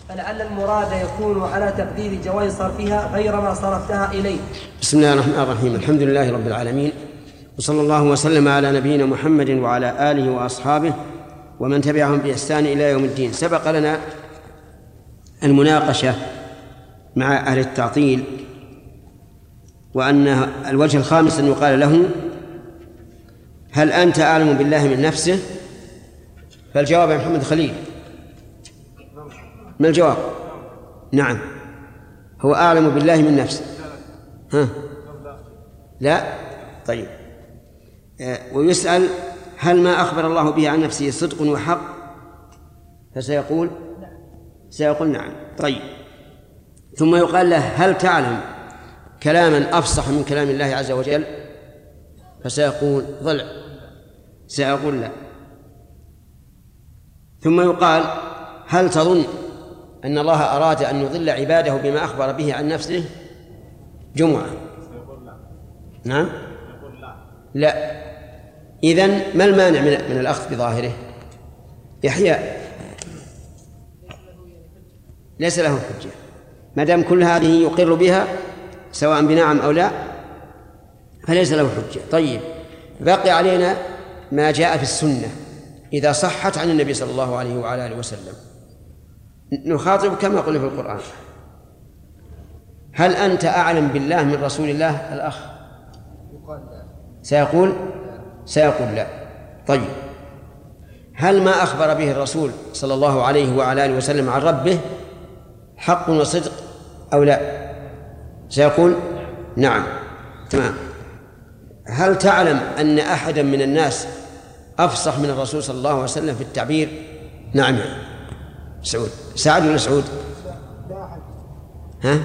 فلعل المراد يكون على تقدير جواز صرفها غير ما صرفتها إليه. بسم الله الرحمن الرحيم. الحمد لله رب العالمين، وصلى الله وسلم على نبينا محمد وعلى آله وأصحابه ومن تبعهم بإحسان إلى يوم الدين. سبق لنا المناقشة مع أهل التعطيل، وأن الوجه الخامس أن يقال له: هل أنت أعلم بالله من نفسه؟ فالجواب يا محمد خليل، ما الجواب؟ نعم، هو أعلم بالله من نفسه. ها؟ لا؟ طيب. ويسأل: هل ما أخبر الله به عن نفسه صدق وحق؟ فسيقول نعم. طيب. ثم يقال له: هل تعلم كلاما أفصح من كلام الله عز وجل؟ فسيقول لا. ثم يقال: هل تظن أن الله أراد أن يضل عباده بما أخبر به عن نفسه؟ جمعة. نعم؟ لا. إذن ما المانع من الأخذ بظاهره؟ يحيى ليس له حجة ما دام كل هذه يقر بها سواء بنعم أو لا، فليس له حجة. طيب، بقي علينا ما جاء في السنة إذا صحت عن النبي صلى الله عليه وعلى آله وسلم. نخاطب كما قلنا في القرآن: هل أنت أعلم بالله من رسول الله؟ الأخ سيقول لا. طيب، هل ما أخبر به الرسول صلى الله عليه وعلى آله وسلم عن ربه حق وصدق أو لا؟ سيقول نعم. تمام. هل تعلم أن أحدا من الناس أفصح من الرسول صلى الله عليه وسلم في التعبير؟ نعم. سعد ولا سعود؟ ها؟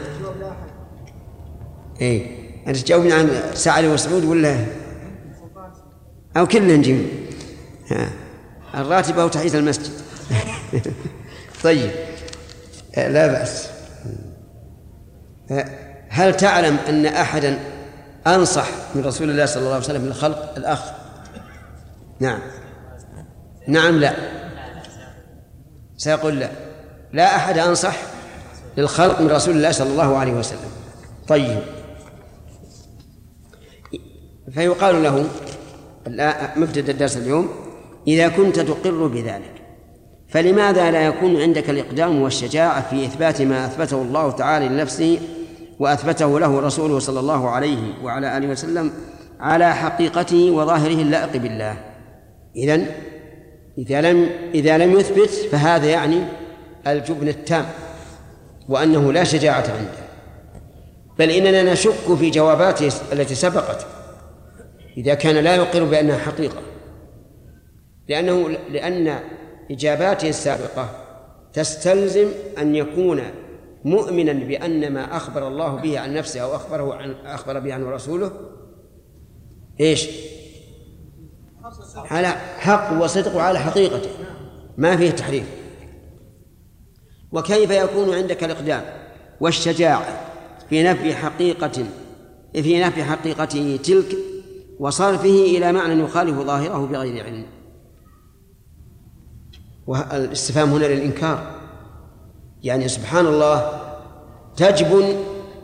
إيه، أنت تجاوبني عن سعد وسعود ولا أو كلنا نجيب الراتب أو تحية المسجد؟ طيب، لا بأس. هل تعلم أن أحدا أنصح من رسول الله صلى الله عليه وسلم للخلق؟ الأخ نعم لا. سيقول لا أحد أنصح للخلق من رسول الله صلى الله عليه وسلم. طيب، فيقال له مبتدأ الدرس اليوم: إذا كنت تقر بذلك فلماذا لا يكون عندك الإقدام والشجاعة في إثبات ما أثبته الله تعالى لنفسه وأثبته له رسوله صلى الله عليه وعلى آله وسلم على حقيقته وظاهره اللائق بالله؟ إذا لم يثبت فهذا يعني الجبن التام، وأنه لا شجاعة عنده. بل إننا نشك في جواباته التي سبقت إذا كان لا يقر بأنها حقيقة، لأن إجاباته السابقة تستلزم أن يكون مؤمنا بأن ما أخبر الله به عن نفسه أو أخبر به عنه رسوله إيش؟ على حق وصدق وعلى حقيقته، ما فيه تحريف. وكيف يكون عندك الإقدام والشجاعة في نفي حقيقته تلك وصرفه إلى معنى يخالف ظاهره بغير علم؟ والاستفهام هنا للإنكار، يعني سبحان الله، تجبن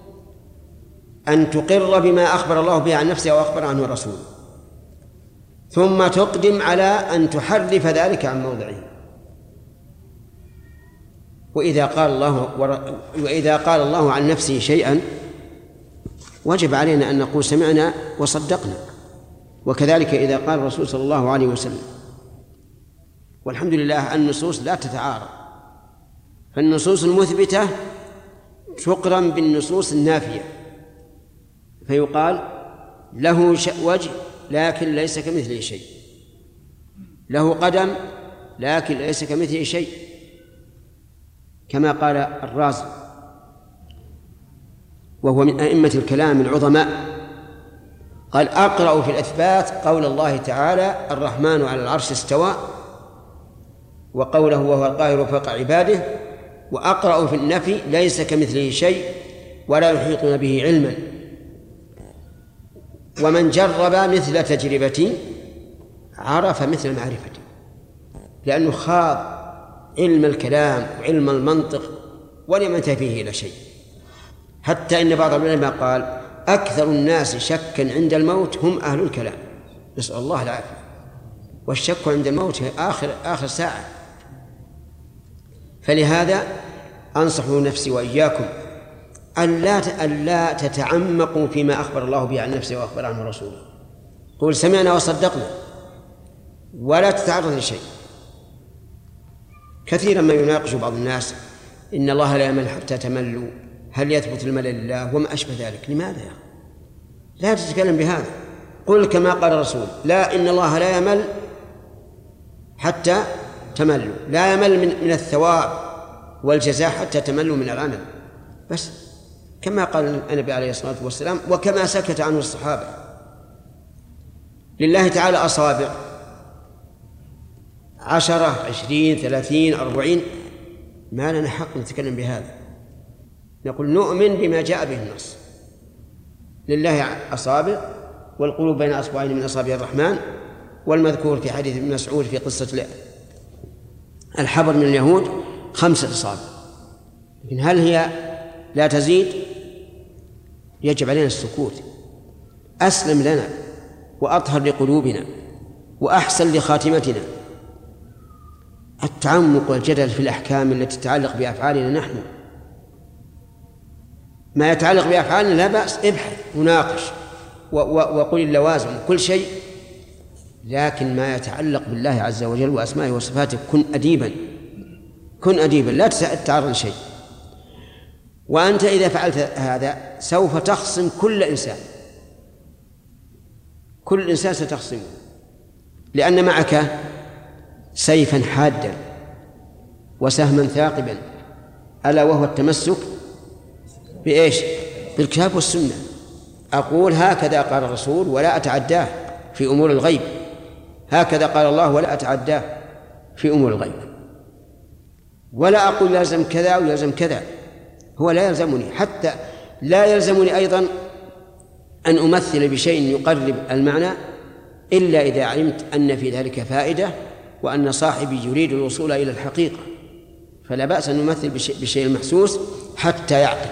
أن تقر بما أخبر الله به عن نفسه وأخبر عنه الرسول، ثم تقدم على أن تحرف ذلك عن موضعه. وإذا قال الله عن نفسه شيئا وجب علينا أن نقول سمعنا وصدقنا، وكذلك إذا قال الرسول صلى الله عليه وسلم. والحمد لله النصوص لا تتعارض، فالنصوص المثبتة تقرن بالنصوص النافية، فيقال له وجه لكن ليس كمثله شيء، له قدم لكن ليس كمثله شيء، كما قال الرازي وهو من أئمة الكلام العظماء، قال: أقرأ في الإثبات قول الله تعالى: الرحمن على العرش استوى، وقوله: وهو القاهر فوق عباده، وأقرأ في النفي: ليس كمثله شيء ولا يحيطون به علما. ومن جرب مثل تجربتي عرف مثل معرفتي، لأنه خاض علم الكلام وعلم المنطق ولم ينتهي إلى شيء، حتى إن بعض العلماء قال أكثر الناس شكا عند الموت هم أهل الكلام، نسأل الله العافية. والشك عند الموت آخر ساعة. فلهذا أنصح نفسي وإياكم ألا تتعمقوا فيما أخبر الله به عن نفسه وأخبر عنه رسوله. قل سمعنا وصدقنا، ولا تتعرض لشيء. كثيرا ما يناقش بعض الناس إن الله لا يمل حتى تملوا، هل يثبت الملل لله وما أشبه ذلك. لماذا يا أخي؟ لا تتكلم بهذا. قل كما قال الرسول لا، إن الله لا يمل حتى تملوا، لا يمل من الثواب والجزاء حتى تملوا من العمل، بس كما قال النبي عليه الصلاة والسلام وكما سكت عنه الصحابة. لله تعالى أصابع 10 20 30 40، ما لنا حق نتكلم بهذا. نقول نؤمن بما جاء به النص. لله أصابع والقلوب بين أصبعين من أصابع الرحمن، والمذكور في حديث ابن مسعود في قصة الحبر من اليهود 5 أصابع. لكن هل هي لا تزيد؟ يجب علينا السكوت. أسلم لنا وأطهر لقلوبنا وأحسن لخاتمتنا. التعمق والجدل في الأحكام التي تتعلق بأفعالنا نحن، ما يتعلق بأفعالنا لا بأس، ابحث وناقش وقل اللوازم كل شيء، لكن ما يتعلق بالله عز وجل وأسمائه وصفاته كن أديبا لا تتعرض لشيء. وأنت إذا فعلت هذا سوف تخصم كل إنسان ستخصمه، لأن معك سيفا حادا وسهما ثاقبا، ألا وهو التمسك بإيش؟ بالكتاب والسنة. أقول هكذا قال الرسول ولا أتعداه في أمور الغيب، هكذا قال الله ولا أتعداه في أمور الغيب، ولا أقول يلزم كذا ويلزم كذا. هو لا يلزمني، حتى لا يلزمني أيضا أن أمثل بشيء يقرب المعنى إلا إذا علمت أن في ذلك فائدة وأن صاحبي يريد الوصول إلى الحقيقة، فلا بأس أن نمثل بشيء المحسوس حتى يعقل.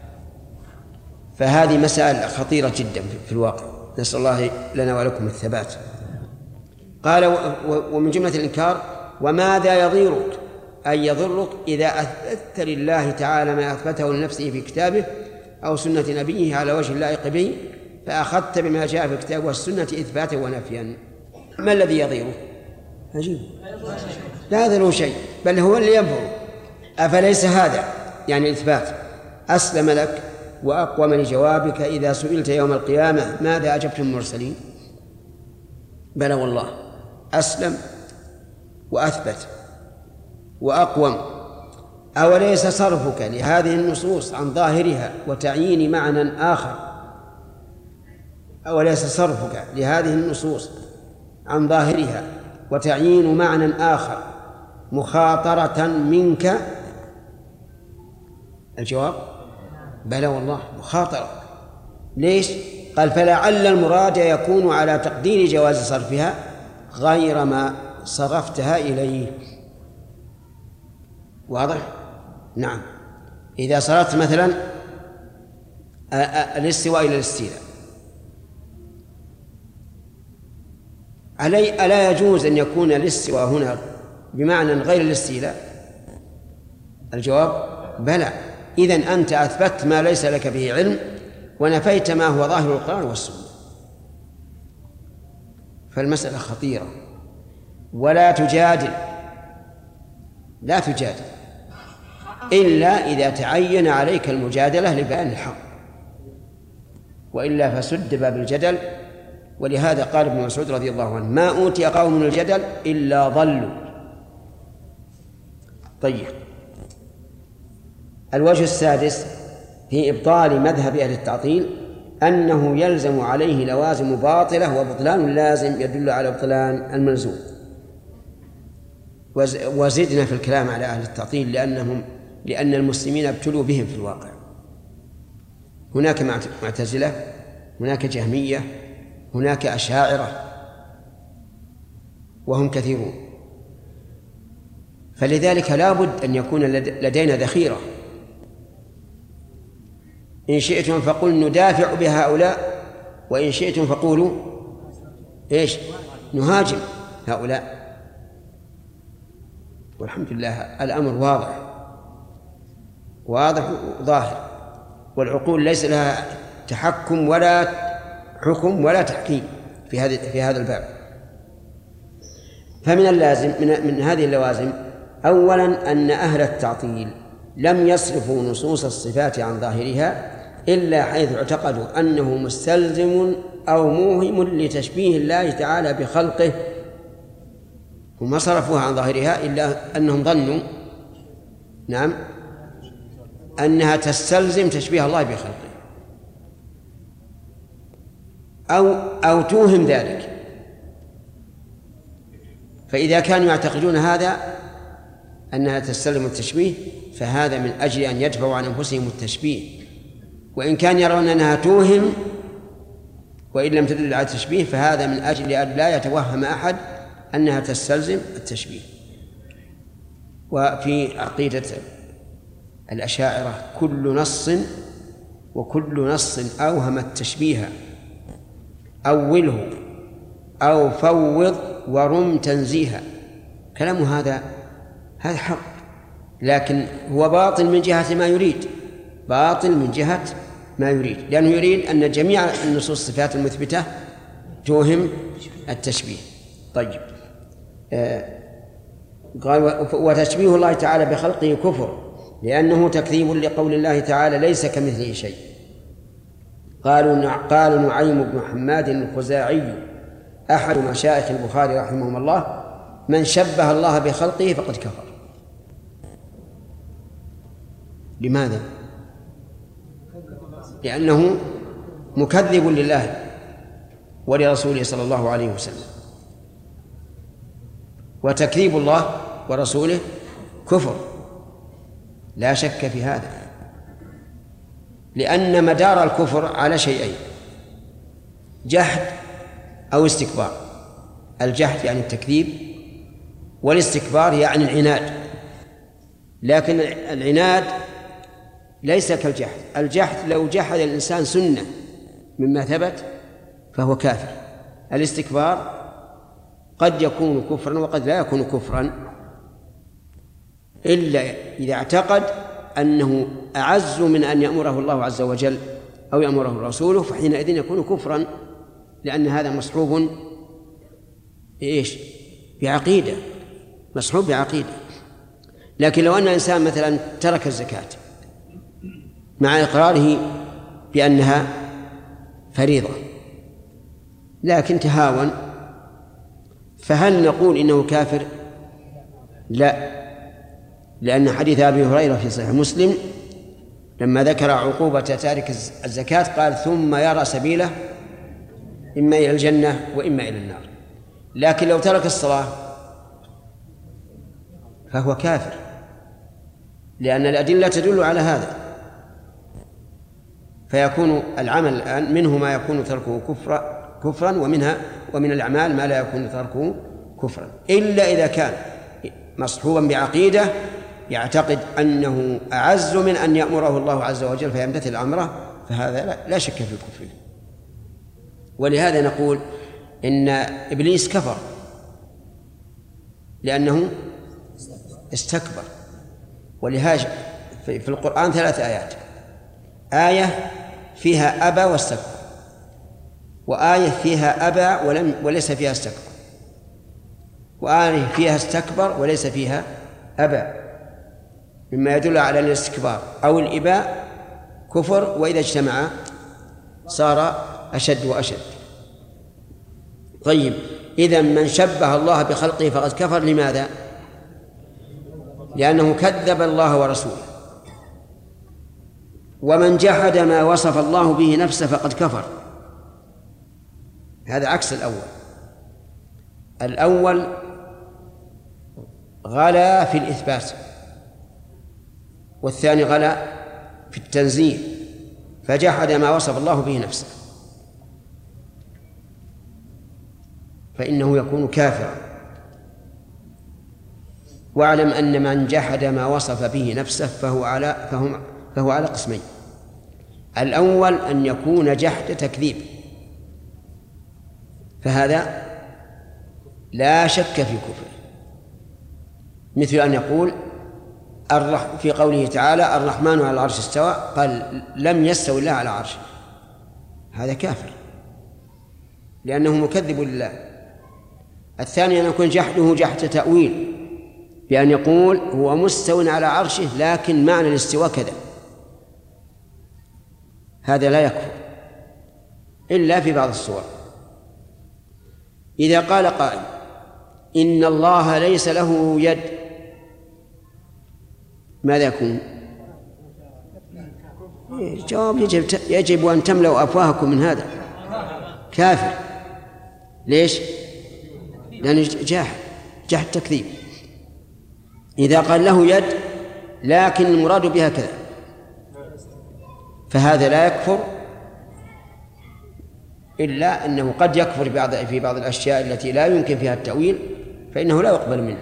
فهذه مسائل خطيرة جدا في الواقع، نسأل الله لنا ولكم الثبات. قال ومن جملة الإنكار وماذا يضيرك أي يضرك إذا أثبت لله تعالى ما أثبته لنفسه في كتابه أو سنة نبيه على وجه اللائق به، فأخذت بما جاء في الكتاب والسنة إثباتا ونفيا. ما الذي يضيره؟ عجيب، لا يضره شيء، بل هو اللي ينفر. أفليس هذا يعني الإثبات أسلم لك وأقوم لجوابك إذا سئلت يوم القيامة ماذا أجبتم المرسلين؟ بلى والله، أسلم وأثبت وأقوم. أوليس صرفك لهذه النصوص عن ظاهرها وتعيين معنى آخر، أوليس صرفك لهذه النصوص عن ظاهرها وتعيين معنى آخر مخاطرة منك؟ الجواب بلى والله مخاطرة. ليش؟ قال فلعل المراد يكون على تقدير جواز صرفها غير ما صرفتها إليه. واضح؟ نعم. إذا صرفت مثلا الاستواء إلى الاستيلاء، ألا يجوز أن يكون الاستواء هنا بمعنى غير الاستيلاء؟ الجواب بلى. إذن أنت أثبت ما ليس لك به علم ونفيت ما هو ظاهر القرآن والسنة. فالمسألة خطيرة، ولا تجادل، لا تجادل إلا إذا تعين عليك المجادلة لبيان الحق، وإلا فسد باب الجدل. ولهذا قال ابن مسعود رضي الله عنه ما أوتي قوم من الجدل إلا ضلوا. طيب، الوجه السادس في إبطال مذهب أهل التعطيل أنه يلزم عليه لوازم باطلة وبطلان اللازم يدل على بطلان الملزوم. وزدنا في الكلام على أهل التعطيل لأن المسلمين ابتلوا بهم في الواقع. هناك معتزلة، هناك جهمية، هناك أشاعرة، وهم كثيرون. فلذلك لا بد أن يكون لدينا ذخيرة إن شئتم فقل ندافع بهؤلاء، وإن شئتم فقولوا إيش؟ نهاجم هؤلاء. والحمد لله الأمر واضح وظاهر، والعقول ليس لها تحكم ولا حكم ولا تحكيم في هذا الباب. فمن اللازم من هذه اللوازم أولا أن أهل التعطيل لم يصرفوا نصوص الصفات عن ظاهرها إلا حيث اعتقدوا أنه مستلزم أو موهم لتشبيه الله تعالى بخلقه، وما صرفوها عن ظاهرها إلا أنهم ظنوا نعم أنها تستلزم تشبيه الله بخلقه أو توهم ذلك. فإذا كانوا يعتقدون هذا أنها تستلزم التشبيه فهذا من أجل أن يدفعوا عن أنفسهم التشبيه، وإن كان يرون أنها توهم وإن لم تدل على التشبيه فهذا من أجل أن لا يتوهم أحد أنها تستلزم التشبيه. وفي عقيدة الأشاعرة كل نص أوهم التشبيه أوله أو فوض ورم تنزيها. كلام هذا حق، لكن هو باطل من جهة ما يريد، لأنه يريد أن جميع النصوص الصفات المثبتة توهم التشبيه. طيب قال وتشبيه الله تعالى بخلقه كفر لأنه تكذيب لقول الله تعالى ليس كمثله شيء. قال نعيم بن حماد الخزاعي أحد مشايخ البخاري رحمه الله من شبه الله بخلقه فقد كفر. لماذا؟ لأنه مكذب لله ولرسوله صلى الله عليه وسلم، وتكذيب الله ورسوله كفر لا شك في هذا، لأن مدار الكفر على شيئين: جحد أو استكبار. الجحد يعني التكذيب، والاستكبار يعني العناد. لكن العناد ليس كالجحد. الجحد لو جحد الإنسان سنة مما ثبت فهو كافر. الاستكبار قد يكون كفرا وقد لا يكون كفرا إلا إذا اعتقد أنه أعز من أن يأمره الله عز وجل أو يأمره رسوله، فحينئذ يكون كفرا، لأن هذا مصحوب بعقيدة، مصحوب بعقيدة. لكن لو أن إنسان مثلا ترك الزكاة مع إقراره بأنها فريضة لكن تهاون، فهل نقول إنه كافر؟ لا، لأن حديث أبي هريرة في صحيح مسلم لما ذكر عقوبة تارك الزكاة قال ثم يرى سبيله إما إلى الجنة وإما إلى النار. لكن لو ترك الصلاة فهو كافر، لأن الأدلة تدل على هذا، فيكون العمل الآن منه ما يكون تركه كفرا ومن الأعمال ما لا يكون تركه كفرا، إلا إذا كان مصحوبا بعقيدة يعتقد أنه أعز من أن يأمره الله عز وجل فيمتثل أمره، فهذا لا شك في كفره. ولهذا نقول إن إبليس كفر لأنه استكبر. ولهذا في القرآن 3 آيات: آية فيها أبى واستكبر، وآية فيها أبى وليس فيها استكبر، وآية فيها استكبر وليس فيها أبى، مما يدل على الاستكبار أو الإباء كفر، وإذا اجتمع صار أشد وأشد. طيب، إذن من شبه الله بخلقه فقد كفر. لماذا؟ لأنه كذب الله ورسوله. ومن جحد ما وصف الله به نفسه فقد كفر. هذا عكس الأول غلا في الإثبات، والثاني غلا في التنزيه، فجحد ما وصف الله به نفسه فإنه يكون كافرا. واعلم أن من جحد ما وصف به نفسه فهو على قسمين: الأول أن يكون جحد تكذيب، فهذا لا شك في كفره، مثل أن يقول في قوله تعالى الرحمن على العرش استوى، قال لم يستوي الله على عرشه، هذا كافر لأنه مكذب لله. الثاني أن يكون جحده جحد تأويل، بأن يقول هو مستوى على عرشه لكن معنى الاستواء كذا، هذا لا يكفر إلا في بعض الصور. إذا قال قائل إن الله ليس له يد، ماذا يكون؟ جواب يجب أن تملأوا أفواهكم من هذا، كافر. ليش؟ لأن جحد تكذيب. إذا قال له يد لكن المراد بها كذا، فهذا لا يكفر، إلا أنه قد يكفر في بعض الأشياء التي لا يمكن فيها التأويل، فإنه لا يقبل منه.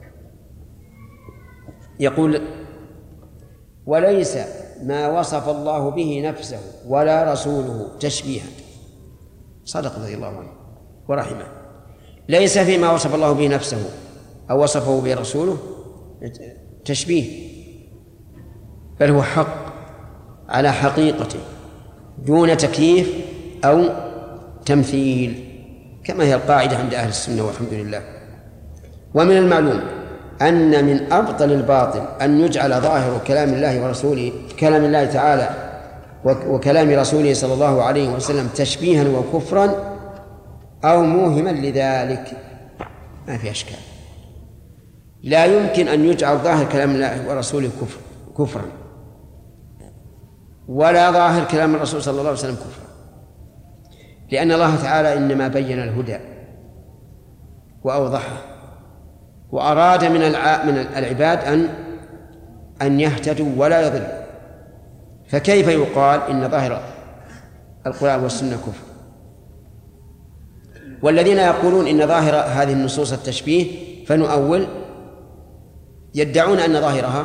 يقول وليس ما وصف الله به نفسه ولا رسوله تشبيها. صدق رضي الله عنه ورحمه. ليس فيما وصف الله به نفسه أو وصفه به رسوله تشبيه، بل هو حق على حقيقته دون تكييف أو تمثيل، كما هي القاعدة عند أهل السنة والحمد لله. ومن المعلوم أن من أبطل الباطل أن يجعل ظاهر كلام الله ورسوله، كلام الله تعالى وكلام رسوله صلى الله عليه وسلم تشبيها وكفرا أو موهما لذلك، ما في أشكال. لا يمكن أن يجعل ظاهر كلام الله ورسوله كفرا، ولا ظاهر كلام الرسول صلى الله عليه وسلم كفرا، لأن الله تعالى إنما بين الهدى وأوضحه، وأراد من العباد أن يهتدوا ولا يضلوا، فكيف يقال إن ظاهر القرآن والسنة كفر؟ والذين يقولون إن ظاهر هذه النصوص التشبيه فنؤول، يدعون أن ظاهرها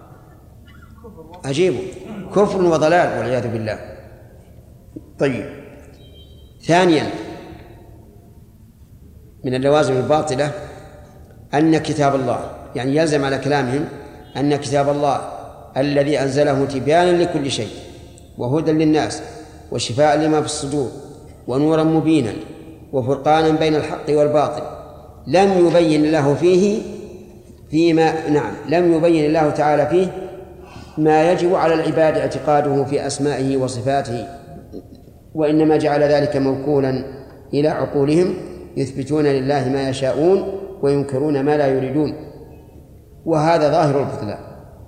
عجيب كفر وضلال والعياذ بالله. طيب، ثانيا من اللوازم الباطلة أن كتاب الله، يعني يلزم على كلامهم أن كتاب الله الذي أنزله تبيانا لكل شيء وهدى للناس وشفاء لما في الصدور ونورا مبينا وفرقانا بين الحق والباطل لم يبين الله تعالى فيه ما يجب على العباد اعتقاده في أسمائه وصفاته، وإنما جعل ذلك موكولا إلى عقولهم يثبتون لله ما يشاءون وينكرون ما لا يريدون، وهذا ظاهر البطلان.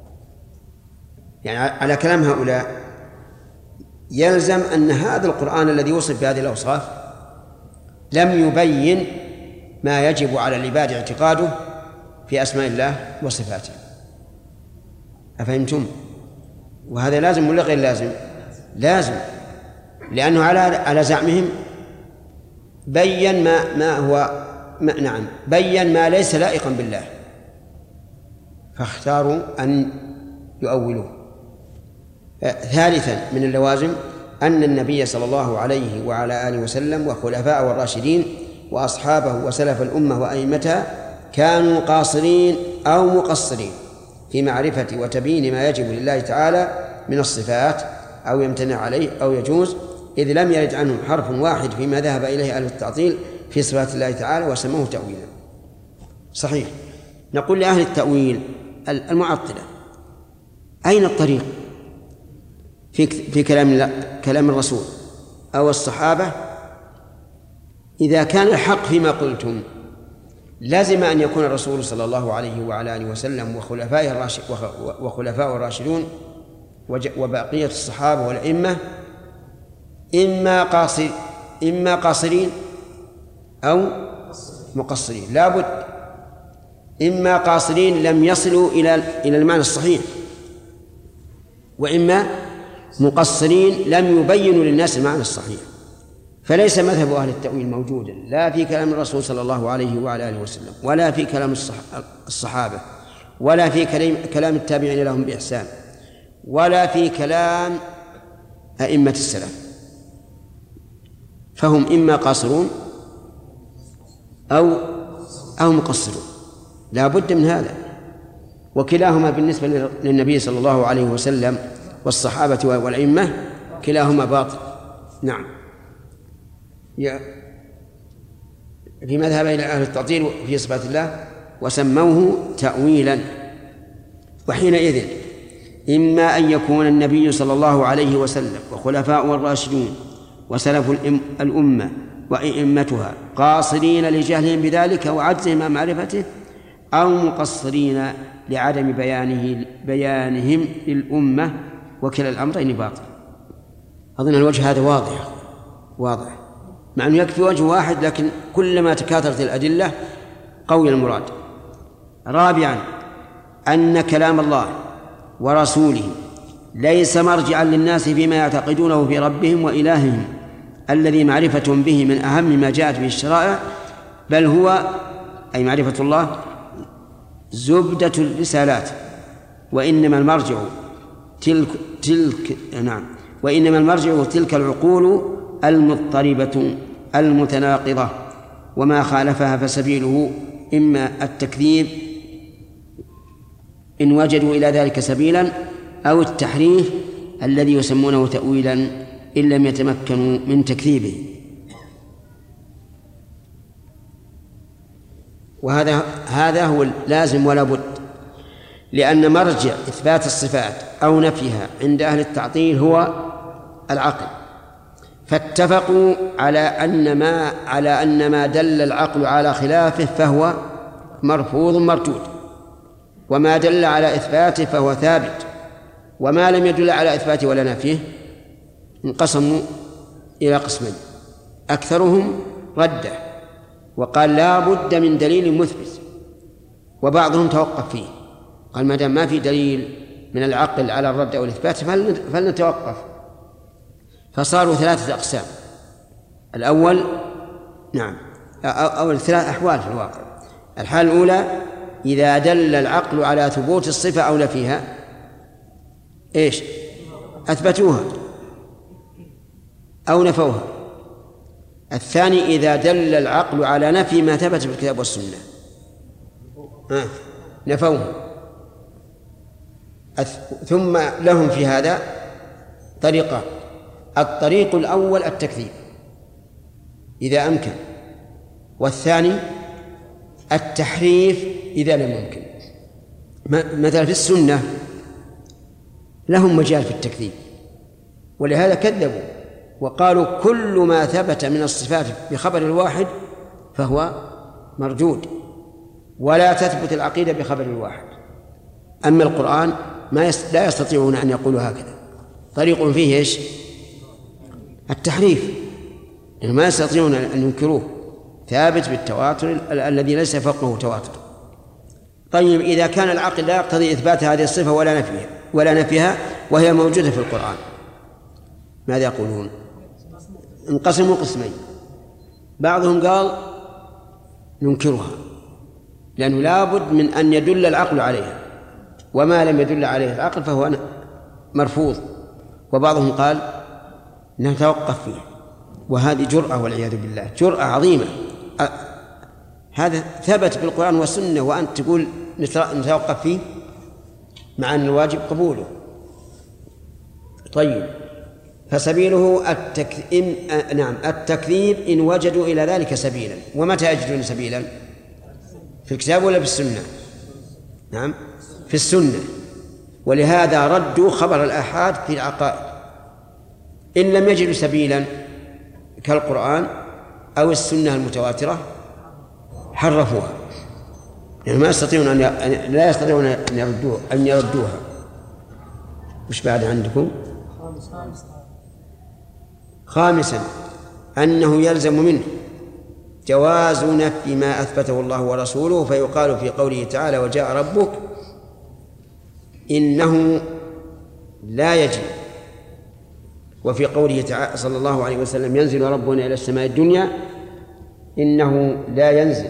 يعني على كلام هؤلاء يلزم أن هذا القرآن الذي وصف بهذه الأوصاف لم يبين ما يجب على العباد اعتقاده في أسماء الله وصفاته. أفهمتم؟ وهذا لازم ولا غير لازم؟ لازم، لأنه على زعمهم بين بين ما ليس لائقا بالله، فاختاروا أن يؤولوه. ثالثا من اللوازم أن النبي صلى الله عليه وعلى آله وسلم وخلفاءه الراشدين وأصحابه وسلف الأمة وأئمتها كانوا قاصرين أو مقصرين في معرفة وتبيين ما يجب لله تعالى من الصفات أو يمتنع عليه أو يجوز، إذ لم يرد عنهم حرف واحد فيما ذهب إليه أهل التعطيل في صفات الله تعالى وسموه تأويلا. صحيح. نقول لأهل التأويل المعطلة أين الطريق في كلام الرسول أو الصحابة؟ إذا كان الحق فيما قلتم لازم أن يكون الرسول صلى الله عليه وعلى آله وسلم وخلفاء الراشدون وبقية الصحابة والأئمة إما قاصرين أو مقصرين، لابد. إما قاصرين لم يصلوا إلى المعنى الصحيح، وإما مقصرين لم يبينوا للناس المعنى الصحيح. فليس مذهب أهل التأويل موجودا لا في كلام الرسول صلى الله عليه وعلى آله وسلم، ولا في كلام الصحابة، ولا في كلام التابعين لهم بإحسان، ولا في كلام أئمة السلف، فهم إما قاصرون أو مقصرون، لا بد من هذا. وكلاهما بالنسبة للنبي صلى الله عليه وسلم والصحابة والأئمة كلاهما باطل. نعم. في مذهب إلى أهل التعطيل في صفات الله وسموه تأويلا. وحينئذ إما أن يكون النبي صلى الله عليه وسلم وخلفاء الراشدون وسلف الأمة وأئمتها قاصرين لجهلهم بذلك وعجزهم عن معرفته، أو مقصرين لعدم بيانهم للأمة، وكلا الأمرين باطل. أظن الوجه هذا واضح، مع أنه يكفي وجه واحد، لكن كلما تكاثرت الأدلة قوي المراد. رابعا أن كلام الله ورسوله ليس مرجعا للناس فيما يعتقدونه في ربهم وإلههم الذي معرفتهم به من أهم ما جاءت به الشرائع، بل هو أي معرفة الله زبدة الرسالات، وإنما المرجع تلك العقول المضطربة المتناقضة، وما خالفها فسبيله إما التكذيب إن وجدوا إلى ذلك سبيلا، أو التحريف الذي يسمونه تأويلا إن لم يتمكنوا من تكذيبه. وهذا هو اللازم ولا بد، لأن مرجع إثبات الصفات أو نفيها عند أهل التعطيل هو العقل، فاتفقوا على أن ما دل العقل على خلافه فهو مرفوض مردود، وما دل على إثباته فهو ثابت، وما لم يدل على إثباته ولا نفيه انقسموا إلى قسمين: أكثرهم رده وقال لا بد من دليل مثبت، وبعضهم توقف فيه قال ما دام ما في دليل من العقل على الرد أو الإثبات فلنتوقف. فصاروا ثلاثة أقسام: الأول أو ثلاث أحوال في الواقع. الحالة الأولى إذا دل العقل على ثبوت الصفة أو نفيها أثبتوها أو نفوها. الثاني إذا دل العقل على نفي ما ثبت في الكتاب والسنة نفوه. ثم لهم في هذا طريقان: الطريق الأول التكذيب إذا أمكن، والثاني التحريف إذا لم يمكن. مثلا في السنة لهم مجال في التكذيب، ولهذا كذبوا وقالوا كل ما ثبت من الصفات بخبر الواحد فهو مردود، ولا تثبت العقيدة بخبر الواحد. أما القرآن لا يستطيعون أن يقولوا هكذا، طريق فيه التحريف، يعني ما يستطيعون أن ينكروه، ثابت بالتواتر الذي ليس فوقه تواتر. طيب إذا كان العقل لا يقتضي إثبات هذه الصفة ولا نفيها وهي موجودة في القرآن، ماذا يقولون؟ انقسموا قسمين: بعضهم قال ننكرها لأنه لا بد من أن يدل العقل عليها، وما لم يدل عليه العقل فهو مرفوض. وبعضهم قال نتوقف فيه، وهذه جرأة والعياذ بالله، جرأة عظيمة. هذا ثبت بالقرآن والسنة وأنت تقول نتوقف فيه، مع أن الواجب قبوله. طيب، فسبيله التكذيب إن وجدوا إلى ذلك سبيلا. ومتى يجدون سبيلا؟ في الكتاب ولا في السنة؟ نعم، في السنة. ولهذا ردوا خبر الآحاد في العقائد. إن لم يجدوا سبيلا كالقرآن أو السنة المتواترة حرفوها، يعني لا يستطيعون أن يردوها. وش بعد عندكم؟ خامسا أنه يلزم منه جواز نفي ما أثبته الله ورسوله، فيقال في قوله تعالى وجاء ربك إنه لا يجي، وفي قوله تعالى صلى الله عليه وسلم ينزل ربنا إلى السماء الدنيا إنه لا ينزل،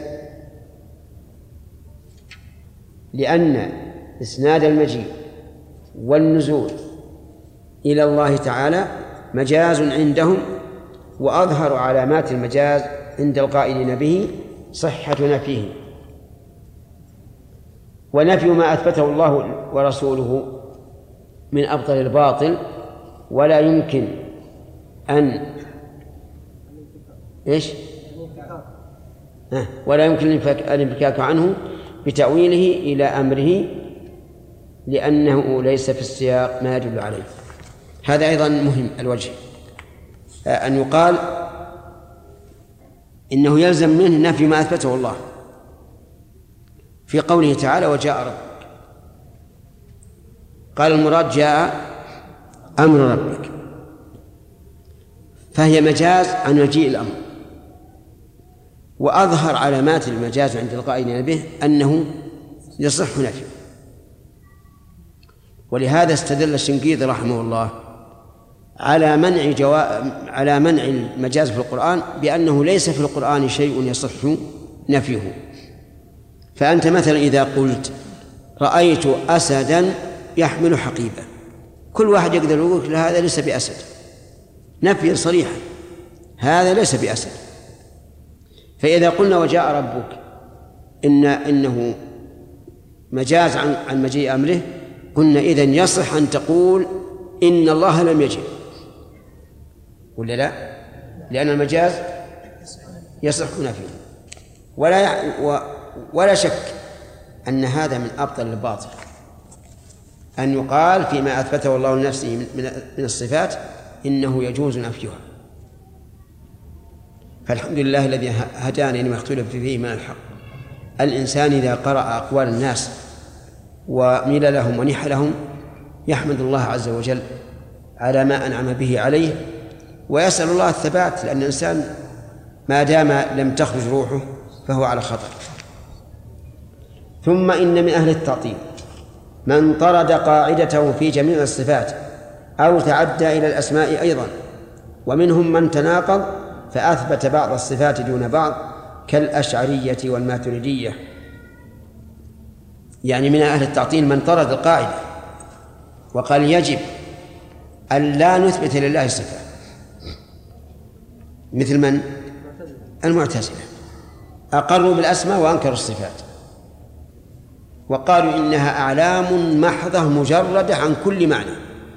لأن إسناد المجيء والنزول إلى الله تعالى مجاز عندهم، وأظهر علامات المجاز عند القائلين به صحة نفيه. ونفي ما أثبته الله ورسوله من أبطل الباطل، ولا يمكن أن ولا يمكن الانفكاك عنه بتأويله إلى أمره، لأنه ليس في السياق ما يدل عليه. هذا أيضا مهم الوجه، أن يقال إنه يلزم منه نفي ما أثبته الله في قوله تعالى وجاء ربك. قال المراد جاء أمر ربك، فهي مجاز عن مجيء الأمر. وأظهر علامات المجاز عند القائلين به أنه يصح نفيه. ولهذا استدل الشنقيطي رحمه الله على منع المجاز في القرآن بأنه ليس في القرآن شيء يصح نفيه. فأنت مثلا إذا قلت رأيت أسدا يحمل حقيبة، كل واحد يقدر يقول هذا ليس بأسد، نفي صريحا، هذا ليس بأسد. فإذا قلنا وجاء ربك إنه مجاز عن مجيء أمره، قلنا إذن يصح أن تقول إن الله لم يجئ، ولا لا؟ لأن المجاز يصح نفيه. ولا شك أن هذا من أبطل الباطل، أن يقال فيما أثبته الله لنفسه من الصفات إنه يجوز نفيها. فالحمد لله الذي هداني لما اختلف فيه من الحق. الإنسان إذا قرأ أقوال الناس وميل لهم ونح لهم يحمد الله عز وجل على ما أنعم به عليه، ويسأل الله الثبات، لأن الإنسان ما دام لم تخرج روحه فهو على خطر. ثم إن من أهل التعطيل من طرد قاعدته في جميع الصفات أو تعدى إلى الأسماء أيضا، ومنهم من تناقض فأثبت بعض الصفات دون بعض كالأشعرية والماتريدية. يعني من أهل التعطيل من طرد القاعدة وقال يجب أن لا نثبت لله صفة، مثل من؟ المعتزلة أقروا بالأسماء وأنكروا الصفات، وقالوا إنها أعلام محضة مجردة عن كل معنى،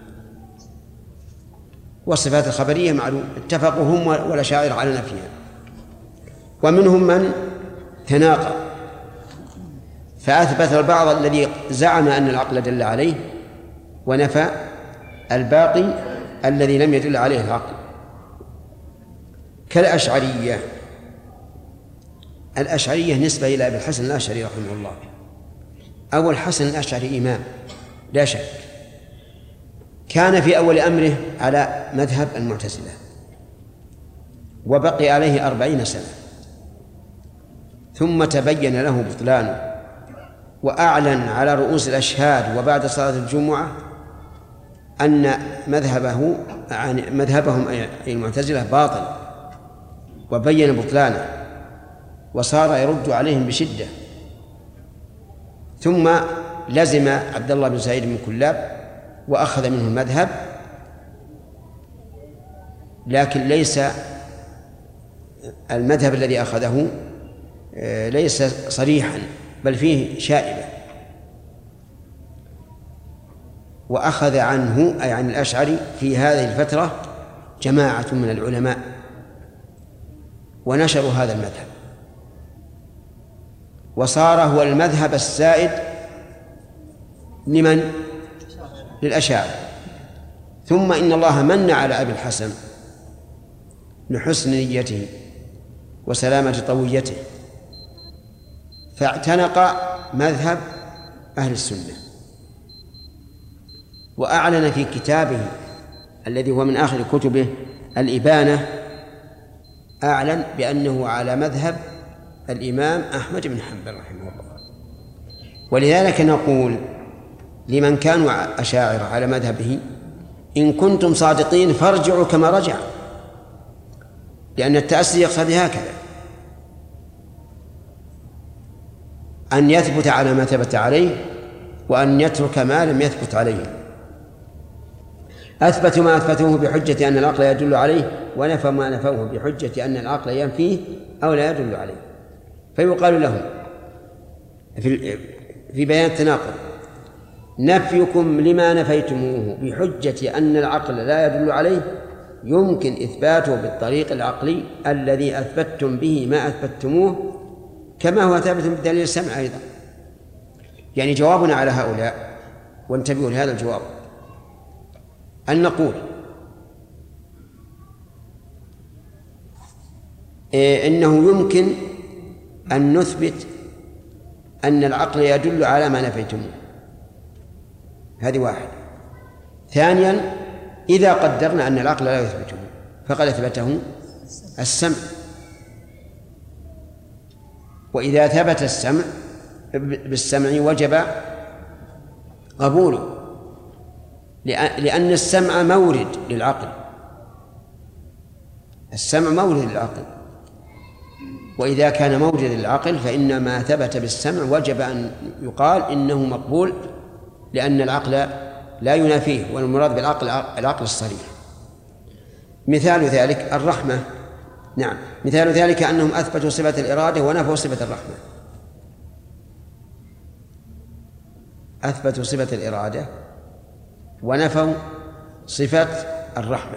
والصفات الخبرية معلوم، اتفقوا هم والأشاعرة على نفيها. ومنهم من تناقض فأثبت البعض الذي زعم أن العقل دل عليه، ونفى الباقي الذي لم يدل عليه العقل، كالأشعرية. الأشعرية نسبة إلى أبي الحسن الأشعري رحمه الله. أبو الحسن الأشعري إمام لا شك، كان في أول أمره على مذهب المعتزلة وبقي عليه 40 سنة، ثم تبين له بطلانه وأعلن على رؤوس الأشهاد وبعد صلاة الجمعة أن مذهبهم أي المعتزلة باطل، وبين بطلانه وصار يرد عليهم بشدة. ثم لزم عبد الله بن سعيد بن كلاب وأخذ منه المذهب، لكن ليس المذهب الذي أخذه ليس صريحا، بل فيه شائبة. وأخذ عنه أي عن الأشعري في هذه الفترة جماعة من العلماء ونشروا هذا المذهب، وصار هو المذهب السائد لمن؟ للأشاعرة. ثم إن الله من على أبي الحسن لحسن نيته وسلامة طويته، فاعتنق مذهب أهل السنة، وأعلن في كتابه الذي هو من آخر كتبه الإبانة، أعلن بأنه على مذهب الإمام أحمد بن حنبل رحمه الله. ولذلك نقول لمن كانوا أشاعرة على مذهبه إن كنتم صادقين فارجعوا كما رجع، لأن التأسي يقتضي هكذا، أن يثبت على ما ثبت عليه وأن يترك ما لم يثبت عليه. أثبتوا ما أثبتوه بحجة أن العقل يدل عليه، ونفوا ما نفوه بحجة أن العقل ينفيه أو لا يدل عليه. فيقال لهم في بيان التناقض: نفيكم لما نفيتموه بحجة أن العقل لا يدل عليه يمكن إثباته بالطريق العقلي الذي أثبتتم به ما أثبتموه، كما هو ثابت بدليل السمع أيضا. يعني جوابنا على هؤلاء، وانتبهوا لهذا الجواب، أن نقول إنه يمكن أن نثبت أن العقل يدل على ما نفيتموه، هذه واحد. ثانيا، إذا قدرنا أن العقل لا يثبته فقد أثبته السمع، وإذا ثبت السمع بالسمع وجب قبوله، لأن السمع مورد للعقل، السمع مورد للعقل، وإذا كان مورد للعقل فإن ما ثبت بالسمع وجب أن يقال إنه مقبول، لأن العقل لا ينافيه، والمراد بالعقل العقل الصريح. مثال ذلك الرحمة. نعم، مثال ذلك أنهم أثبتوا صفة الإرادة ونفوا صفة الرحمة. أثبتوا صفة الإرادة ونفوا صفة الرحمة،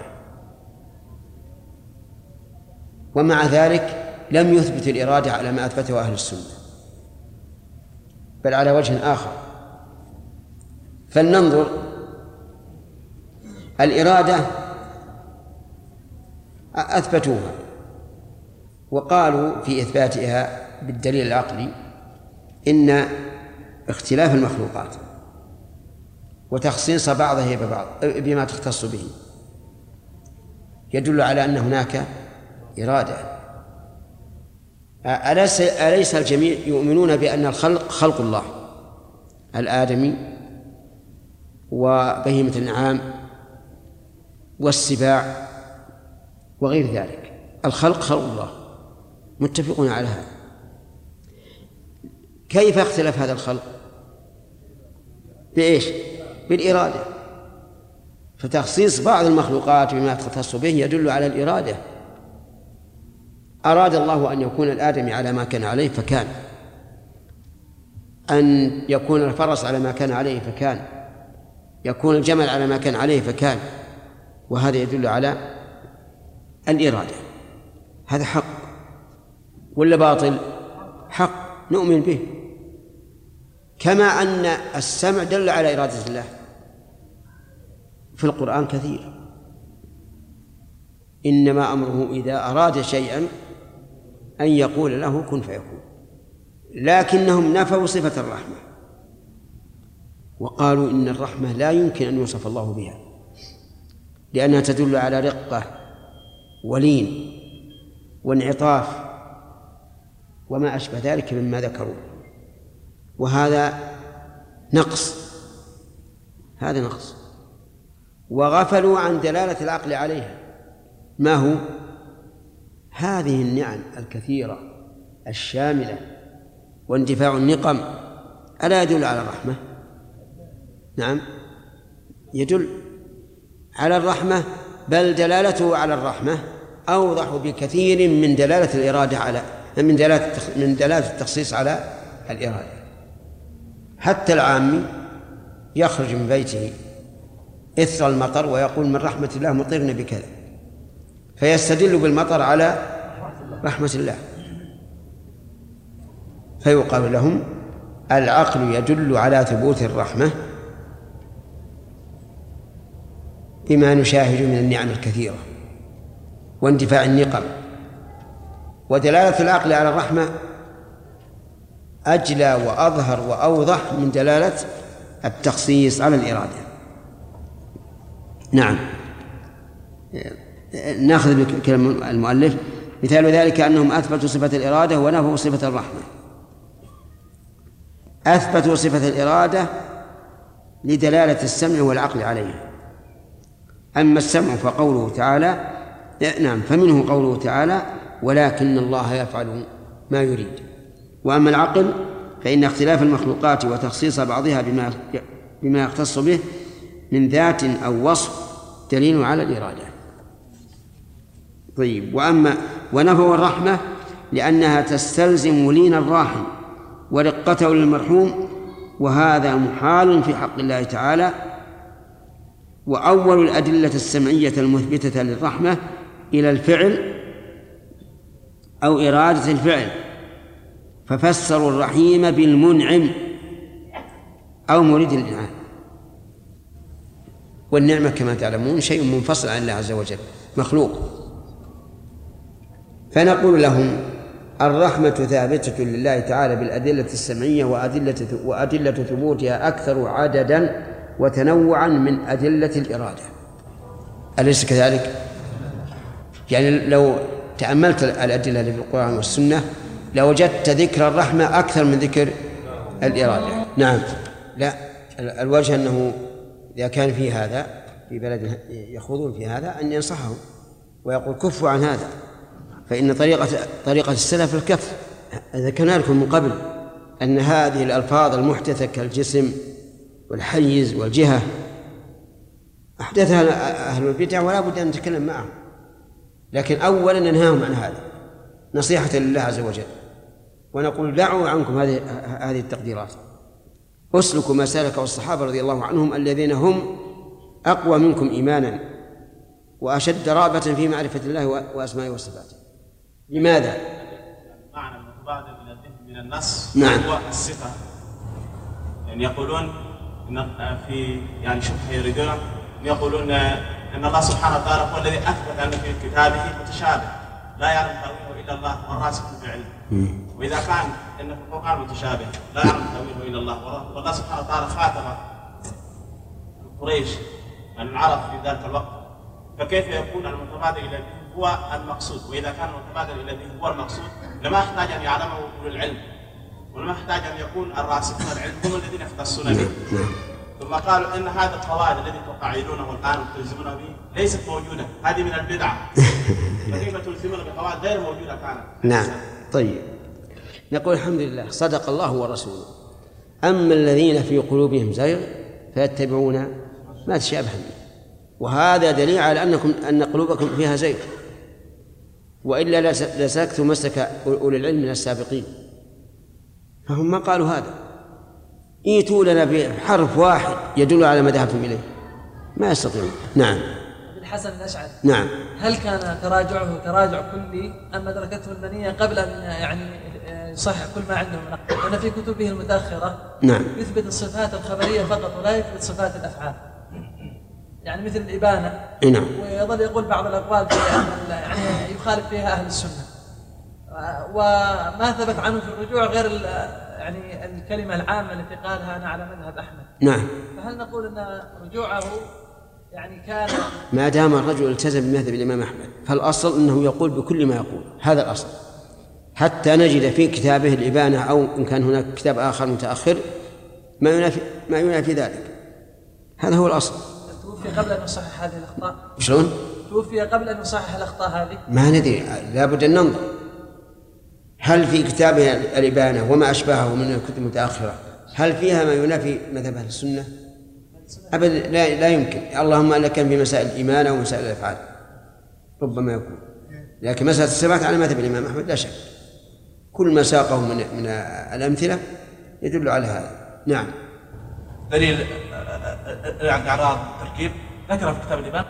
ومع ذلك لم يثبت الإرادة على ما أثبته أهل السنة، بل على وجه آخر. فلننظر. الإرادة أثبتوها وقالوا في إثباتها بالدليل العقلي إن اختلاف المخلوقات وتخصيص بعضها ببعض بما تختص به يدل على أن هناك إرادة. أليس الجميع يؤمنون بأن الخلق خلق الله، الآدمي وبهيمة الأنعام والسباع وغير ذلك، الخلق خلق الله، متفقون على هذا. كيف اختلف هذا الخلق؟ بإيش؟ بالإرادة. فتخصيص بعض المخلوقات بما تختص به يدل على الإرادة. أراد الله أن يكون الآدمي على ما كان عليه فكان، أن يكون الفرس على ما كان عليه فكان، يكون الجمل على ما كان عليه فكان، وهذا يدل على الإرادة. هذا حق ولا باطل؟ حق، نؤمن به، كما أن السمع دل على إرادة الله في القرآن كثير. إنما أمره إذا أراد شيئا أن يقول له كن فيكون. لكنهم نفوا صفة الرحمة وقالوا إن الرحمة لا يمكن أن يوصف الله بها، لأنها تدل على رقة ولين وانعطاف وما أشبه ذلك مما ذكروا، وهذا نقص، هذا نقص. وغفلوا عن دلالة العقل عليها. ما هو؟ هذه النعم الكثيرة الشاملة واندفاع النقم ألا يدل على الرحمة؟ نعم، يدل على الرحمة، بل دلالته على الرحمة أوضح بكثير من دلالة الإرادة على من دلالة التخصيص على الإرادة. حتى العامي يخرج من بيته إثر المطر ويقول من رحمة الله مطرنا بكذا، فيستدل بالمطر على رحمة الله. فيقال لهم العقل يدل على ثبوت الرحمة بما نشاهد من النعم الكثيرة واندفاع النقم، ودلالة العقل على الرحمة أجلى وأظهر وأوضح من دلالة التخصيص على الإرادة. نعم، نأخذ بكلام المؤلف. مثال ذلك أنهم أثبتوا صفة الإرادة ونفوا صفة الرحمة. أثبتوا صفة الإرادة لدلالة السمع والعقل عليها. أما السمع فقوله تعالى نعم، فمنه قوله تعالى ولكن الله يفعل ما يريد. وأما العقل فإن اختلاف المخلوقات وتخصيص بعضها بما يختص به من ذات أو وصف دليل على الإرادة. طيب، ونفوا الرحمة لأنها تستلزم لين الراحم ورقته للمرحوم، وهذا محال في حق الله تعالى. وأول الأدلة السمعية المثبتة للرحمة إلى الفعل أو إرادة الفعل، ففسروا الرحيم بالمنعم أو مريد الإنعام. والنعمة كما تعلمون شيء منفصل عن الله عز وجل، مخلوق. فنقول لهم الرحمة ثابتة لله تعالى بالأدلة السمعية، وأدلة ثبوتها أكثر عددا وتنوعا من أدلة الإرادة. أليس كذلك؟ يعني لو تأملت الأدلة اللي في القرآن والسنة لوجدت ذكر الرحمة أكثر من ذكر الإرادة. نعم. لا، الوجه أنه إذا كان في هذا في بلد يخوضون في هذا أن ينصحهم ويقول كفوا عن هذا، فإن طريقة السلف الكف. ذكرنا لكم من قبل أن هذه الألفاظ المحدثة كالجسم والحيز والجهة أحدثها أهل البدع ولا بد أن نتكلم معهم، لكن أولا ننهاهم عن هذا نصيحة لله عز وجل، ونقول دعوا عنكم هذه التقديرات، اسلكوا ما سلك الصحابة رضي الله عنهم الذين هم أقوى منكم إيمانا وأشد رغبة في معرفة الله وأسمائه وصفاته. لماذا؟ معنى المتبادل من النص نعم. هو الصفة، يعني يقولون إن في يعني شبهة يريدون يقولون أن الله سبحانه وتعالى هو الذي أثبت أن في كتابه متشابه لا يعلم تأويله إلا الله والراسخون في العلم. وإذا كان أن في القرآن متشابه لا يعلم تأويله إلا الله، والله سبحانه وتعالى خاطب قريش أن العرب في ذلك الوقت، فكيف يكون المتبادل إلى به هو المقصود؟ وإذا كان المتبادل إلى به هو المقصود لما احتاج أن يعلمه أولو العلم، ولما احتاج أن يكون الراسخون العلم هم الذين يختصون به. ثم قالوا إن هذا القواعد الذي تقاعدونه الآن وتلزمون به ليست موجودة، هذه من البدعة. فكيف تلزمون بقواعد غير موجودة كانت؟ نعم. طيب، نقول الحمد لله صدق الله ورسوله. أما الذين في قلوبهم زيغ فيتبعون ما تشابه منه، وهذا دليل على أن قلوبكم فيها زيغ، وإلا لسلكتم مسلك أولي العلم من السابقين، فهم ما قالوا هذا. ايتوا لنا بحرف واحد يدل على ما ذهبتم إليه، ما يستطيعون. نعم. الحسن الأشعري نعم. هل كان تراجعه تراجع كلي أم أدركته المنية قبل أن يعني يصحح كل ما عنده من أخطاء؟ لأن في كتبه المتأخرة نعم يثبت الصفات الخبرية فقط ولا يثبت صفات الأفعال، يعني مثل الإبانة. نعم. ويظل يقول بعض الأقوال يعني يخالف فيها أهل السنة، وما ثبت عنه في الرجوع غير يعني الكلمة العامة التي قالها أنا على مذهب أحمد. نعم. فهل نقول أن رجوعه يعني كان ما دام الرجل التزم بمذهب الإمام أحمد فالأصل أنه يقول بكل ما يقول، هذا الأصل، حتى نجد في كتابه الإبانة أو إن كان هناك كتاب آخر متأخر ما ينافي ذلك، هذا هو الأصل. توفي قبل أن يصحح هذه الأخطاء. شلون؟ توفي قبل أن يصحح الأخطاء هذه. ما ندري، لابد أن ننظر هل في كتابه الإبانة وما أشبهه من الكتب المتأخرة هل فيها ما ينافي مذهب أهل السنة؟ أبدا، لا يمكن، اللهم إلا كان في مسائل الإيمان أو مسائل الأفعال ربما يكون، لكن مسألة الصفات على مذهب الإمام أحمد لا شك، كل ما ساقه من الأمثلة يدل على هذا. نعم. دليل الإعراض والتركيب ذكر في كتاب الإبانة.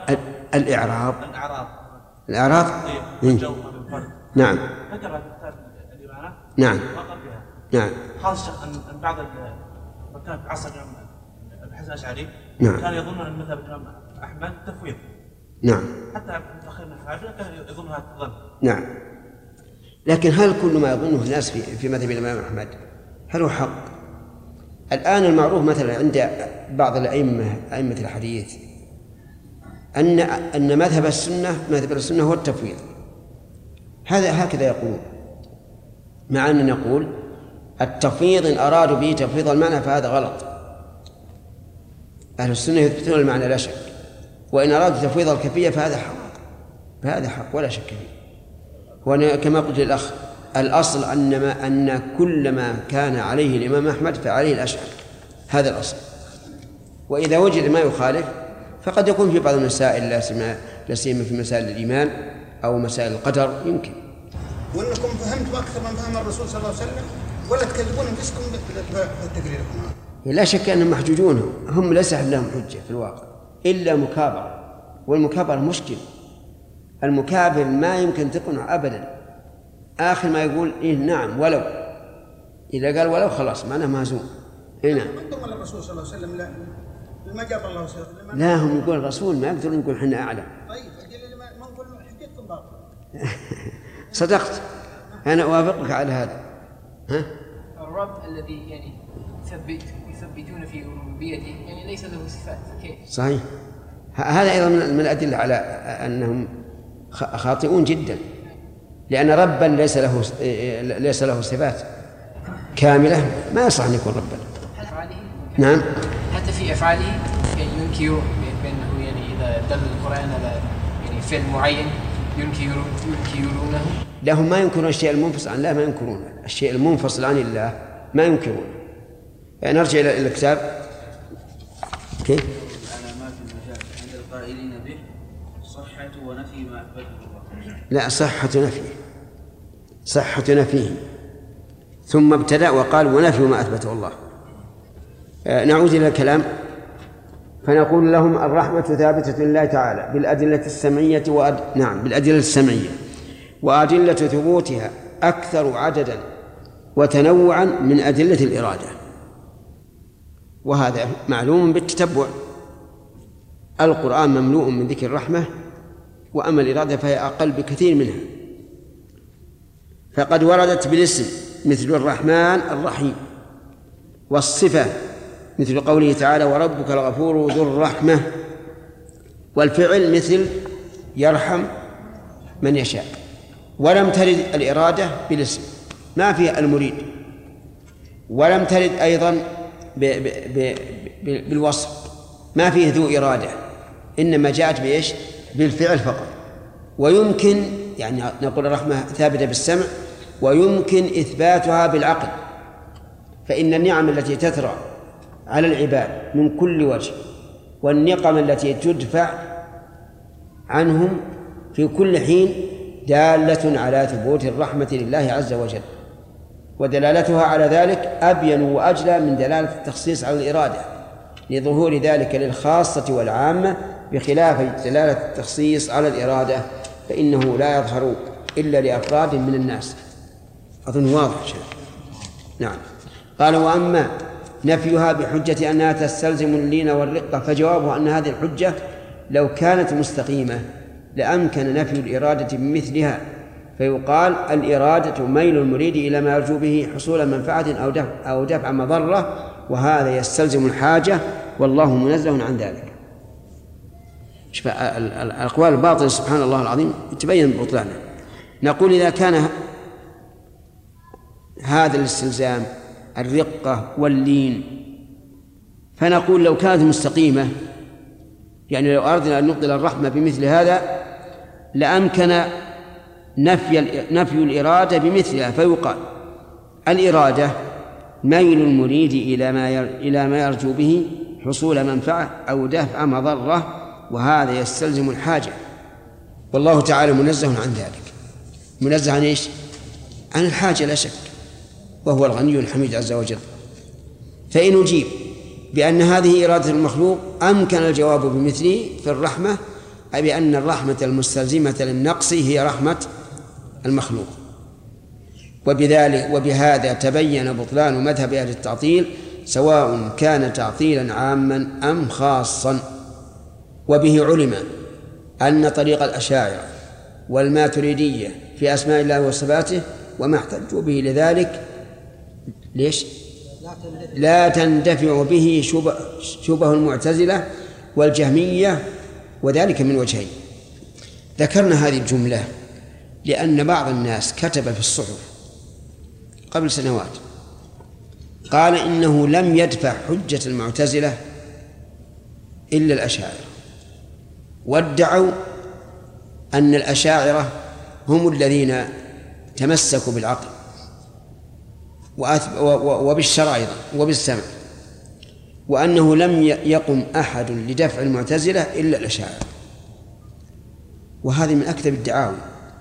الإعراض نعم. ذكر في كتاب الإبانة. نعم. وقبلها. نعم. خاصة أن بعض كان في عصر الحسن الأشعري نعم. كان يظن أن مذهب الإمام أحمد تفويض. نعم. حتى متأخر من الحاجة كان يظنها تظن. نعم. لكن هل كل ما يظنه الناس في مذهب الإمام أحمد هل هو حق؟ الآن المعروف مثلا عند بعض أئمة الحديث أن مذهب السنة هو التفويض، هكذا يقولون، مع أن نقول التفويض إن أرادوا به تفويض المعنى فهذا غلط. أهل السنة يثبتون المعنى لا شك، وإن أرادوا تفويض الكيفية فهذا حق ولا شك فيه. وكما قلت للأخ الأصل أن كل ما كان عليه الإمام أحمد فعليه الأشعري، هذا الأصل، وإذا وجد ما يخالف فقد يكون في بعض المسائل لا سيما في مسائل الإيمان أو مسائل القدر يمكن. وأنكم فهمتوا أكثر من فهم الرسول صلى الله عليه وسلم ولا تكذبون أنفسكم بتقريركم؟ لا شك أنهم محجوجون، هم ليس لهم حجة في الواقع إلا مكابرة، والمكابرة مشكل. المكابر ما يمكن تقنع أبدا، آخر ما يقول إيه نعم ولو، إذا قال ولو خلاص معناه مهزوم. هنا من ضمن الرسول صلى الله عليه وسلم ما جاب الله وسلم لا، هم يقول الرسول ما يقدرون يقول حنا أعلم. طيب أجل ما نقول حجتكم باطل. صدقت، أنا أوافقك على هذا. ها؟ الرب الذي يعني يثبتون في ربوبيته يعني ليس له صفات، فكيف؟ صحيح، هذا أيضا من الأدلة على أنهم خاطئون جدا، لأن ربا ليس له صفات كاملة ما يصح أن يكون ربا. نعم، حتى في أفعاله يعني ينكر بأنه يعني إذا دل القرآن على يعني فعل معين ينكرونه. لا، هم ما ينكرون الشيء المنفصل عن الله، ما ينكرون الشيء المنفصل عن الله، ما ينكرون. يعني نرجع إلى الكتاب. كيف؟ علامات المجاز عند القائلين به صحة ونفي ما أثبته الله. لا، صحة نفيه ثم ابتدأ وقال ونفي ما أثبته الله. نعود إلى الكلام فنقول لهم الرحمة ثابتة لله تعالى بالأدلة السمعية بالأدلة السمعية، وأدلة ثبوتها أكثر عددا وتنوعا من أدلة الإرادة، وهذا معلوم بالتتبع. القرآن مملوء من ذكر الرحمة، وأما الإرادة فهي أقل بكثير منها، فقد وردت بالاسم مثل الرحمن الرحيم، والصفة مثل قوله تعالى وربك الغفور ذو الرحمة، والفعل مثل يرحم من يشاء. ولم ترد الإرادة بالاسم، ما فيها المريد، ولم ترد أيضا بالوصف، ما فيه ذو إرادة، إنما جاءت بإيش؟ بالفعل فقط. ويمكن يعني نقول الرحمة ثابتة بالسمع، ويمكن إثباتها بالعقل، فإن النعم التي تترى على العباد من كل وجه والنقم التي تدفع عنهم في كل حين دالة على ثبوت الرحمة لله عز وجل، ودلالتها على ذلك أبين وأجلى من دلالة التخصيص على الإرادة، لظهور ذلك للخاصة والعامة، بخلاف دلالة التخصيص على الإرادة فإنه لا يظهر إلا لأفراد من الناس. أظن واضح شيء. نعم. قال وأما نفيها بحجة أنها تستلزم اللين والرقة، فجوابه أن هذه الحجة لو كانت مستقيمة لأمكن نفي الإرادة بمثلها، فيقال الإرادة ميل المريد إلى ما يرجو به حصول منفعة أو دفع مضرة، وهذا يستلزم الحاجة والله منزه عن ذلك. الأقوال الباطلة سبحان الله العظيم يتبين بطلانه. نقول إذا كان هذا الاستلزام الرقة واللين، فنقول لو كانت مستقيمة، يعني لو أردنا أن نبطل الرحمة بمثل هذا لأمكن نفي الإرادة بمثلها، فيقال الإرادة ميل المريد إلى ما يرجو به حصول منفعة أو دفع مضرة، وهذا يستلزم الحاجة والله تعالى منزه عن ذلك. منزه عن إيش؟ عن الحاجة لا شك، وهو الغني الحميد عز وجل. فإن نجيب بأن هذه إرادة المخلوق أمكن الجواب بمثله في الرحمة، أي بأن الرحمة المستلزمة للنقص هي رحمة المخلوق. وبهذا تبين بطلان مذهب أهل التعطيل، سواء كان تعطيلا عاما أم خاصا. وبه علم أن طريق الأشاعرة والماتريدية في أسماء الله وصفاته وما احتجوا به لذلك ليش؟ لا تندفع به شبه المعتزلة والجهمية، وذلك من وجهين. ذكرنا هذه الجملة لأن بعض الناس كتب في الصحف قبل سنوات قال إنه لم يدفع حجة المعتزلة إلا الأشاعرة، وادعوا أن الأشاعرة هم الذين تمسكوا بالعقل وبالشرع أيضا وبالسمع، وأنه لم يقم أحد لدفع المعتزلة إلا الأشاعرة، وهذه من أكذب الدعاوى.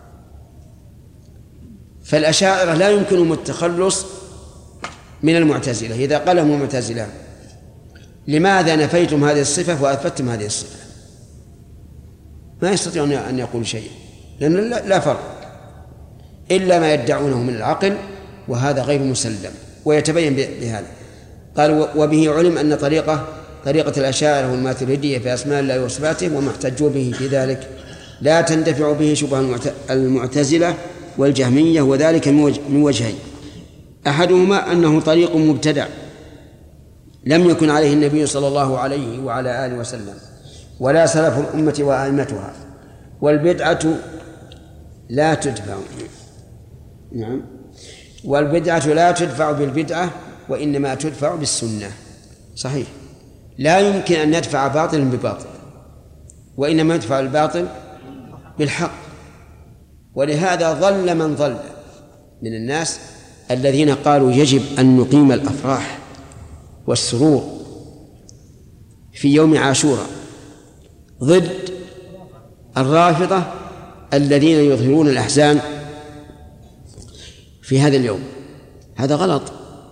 فالأشاعرة لا يمكنهم التخلص من المعتزلة. إذا قال لهم المعتزلة لماذا نفيتم هذه الصفة وأثبتتم هذه الصفة، ما يستطيعون أن يقولوا شيء، لأن لا فرق إلا ما يدعونه من العقل، وهذا غير مسلم ويتبين بهذا. قال وبه علم أن طريقة الأشاعرة والماتريدية في أسماء الله وصفاته وما احتجوا به في ذلك لا تندفع به شبه المعتزلة والجهمية، وذلك من وجهين: أحدهما أنه طريق مبتدع لم يكن عليه النبي صلى الله عليه وعلى آله وسلم ولا سلف الأمة وأئمتها، والبدعة لا تدفع، نعم، والبدعة لا تدفع بالبدعة وإنما تدفع بالسنة. صحيح، لا يمكن أن ندفع باطلا بباطل، وإنما يدفع الباطل بالحق. ولهذا ضل من ضل من الناس الذين قالوا يجب أن نقيم الأفراح والسرور في يوم عاشوراء، ضد الرافضة الذين يظهرون الأحزان في هذا اليوم. هذا غلط.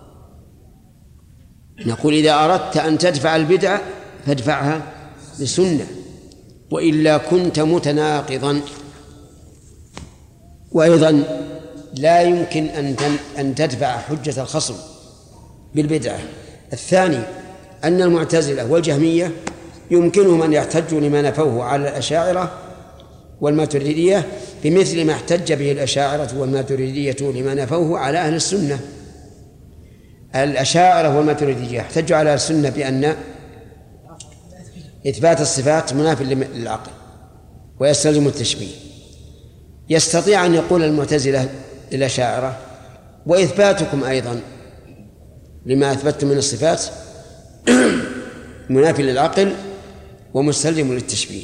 نقول إذا أردت أن تدفع البدعة فادفعها بسنة، وإلا كنت متناقضا. وأيضا لا يمكن أن تدفع حجة الخصم بالبدعة. الثاني أن المعتزلة والجهمية يمكنهم أن يحتجوا لما نفوه على الأشاعرة والماتريدية بمثل ما احتج به الأشاعرة والماتريدية لما نفوه على أهل السنة. الأشاعرة والماتريدية احتجوا على السنة بأن إثبات الصفات مناف للعقل ويستلزم التشبيه. يستطيع أن يقول المعتزلة للأشاعرة وإثباتكم أيضا لما أثبتتم من الصفات مناف للعقل ومستلزم للتشبيه.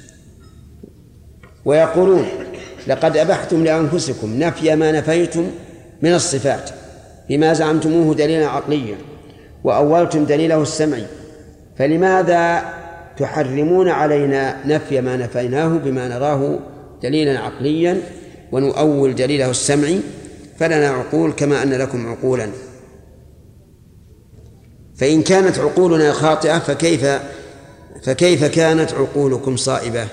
ويقولون لقد أبحتم لأنفسكم نفي ما نفيتم من الصفات بما زعمتموه دليلا عقليا وأولتم دليله السمعي، فلماذا تحرمون علينا نفي ما نفيناه بما نراه دليلا عقليا ونؤول دليله السمعي؟ فلنا عقول كما أن لكم عقولا. فإن كانت عقولنا خاطئة فكيف كانت عقولكم صائبة؟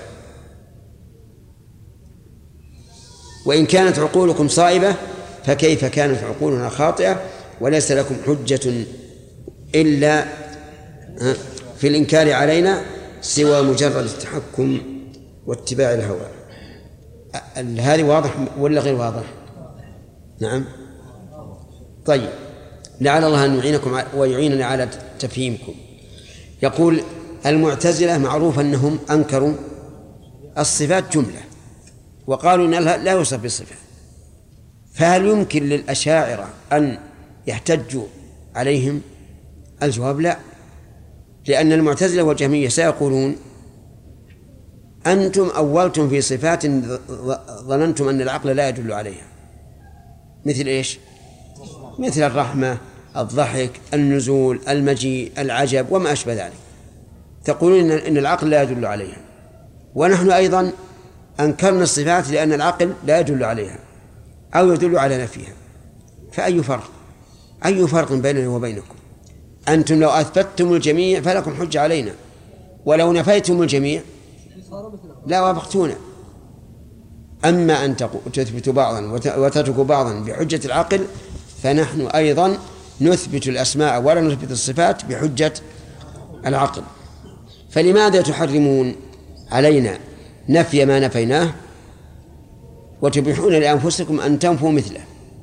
وإن كانت عقولكم صائبة فكيف كانت عقولنا خاطئة وليس لكم حجة إلا في الإنكار علينا سوى مجرد التحكم واتباع الهوى؟ هذه واضح ولا غير واضح؟ نعم. طيب، لعل الله أن يعينكم ويعيننا على تفهيمكم. يقول المعتزلة معروف أنهم أنكروا الصفات جملة وقالوا إن لا يوصف بالصفة، فهل يمكن للأشاعرة أن يحتجوا عليهم؟ الجواب لا، لأن المعتزلة والجهمية سيقولون أنتم أولتم في صفات ظننتم أن العقل لا يدل عليها، مثل إيش؟ مثل الرحمة، الضحك، النزول، المجيء، العجب وما أشبه ذلك، تقولون إن العقل لا يدل عليها، ونحن أيضا أنكرنا الصفات لأن العقل لا يدل عليها أو يدل على نفيها. فأي فرق؟ أي فرق بيننا وبينكم؟ أنتم لو أثبتتم الجميع فلكم حجة علينا، ولو نفيتم الجميع لا وافقتونا. أما أن تثبتوا بعضا وتتركوا بعضا بحجة العقل، فنحن أيضا نثبت الأسماء ولا نثبت الصفات بحجة العقل. فلماذا تحرمون علينا نفي ما نفيناه وتبيحون لأنفسكم أن تنفوا مثله؟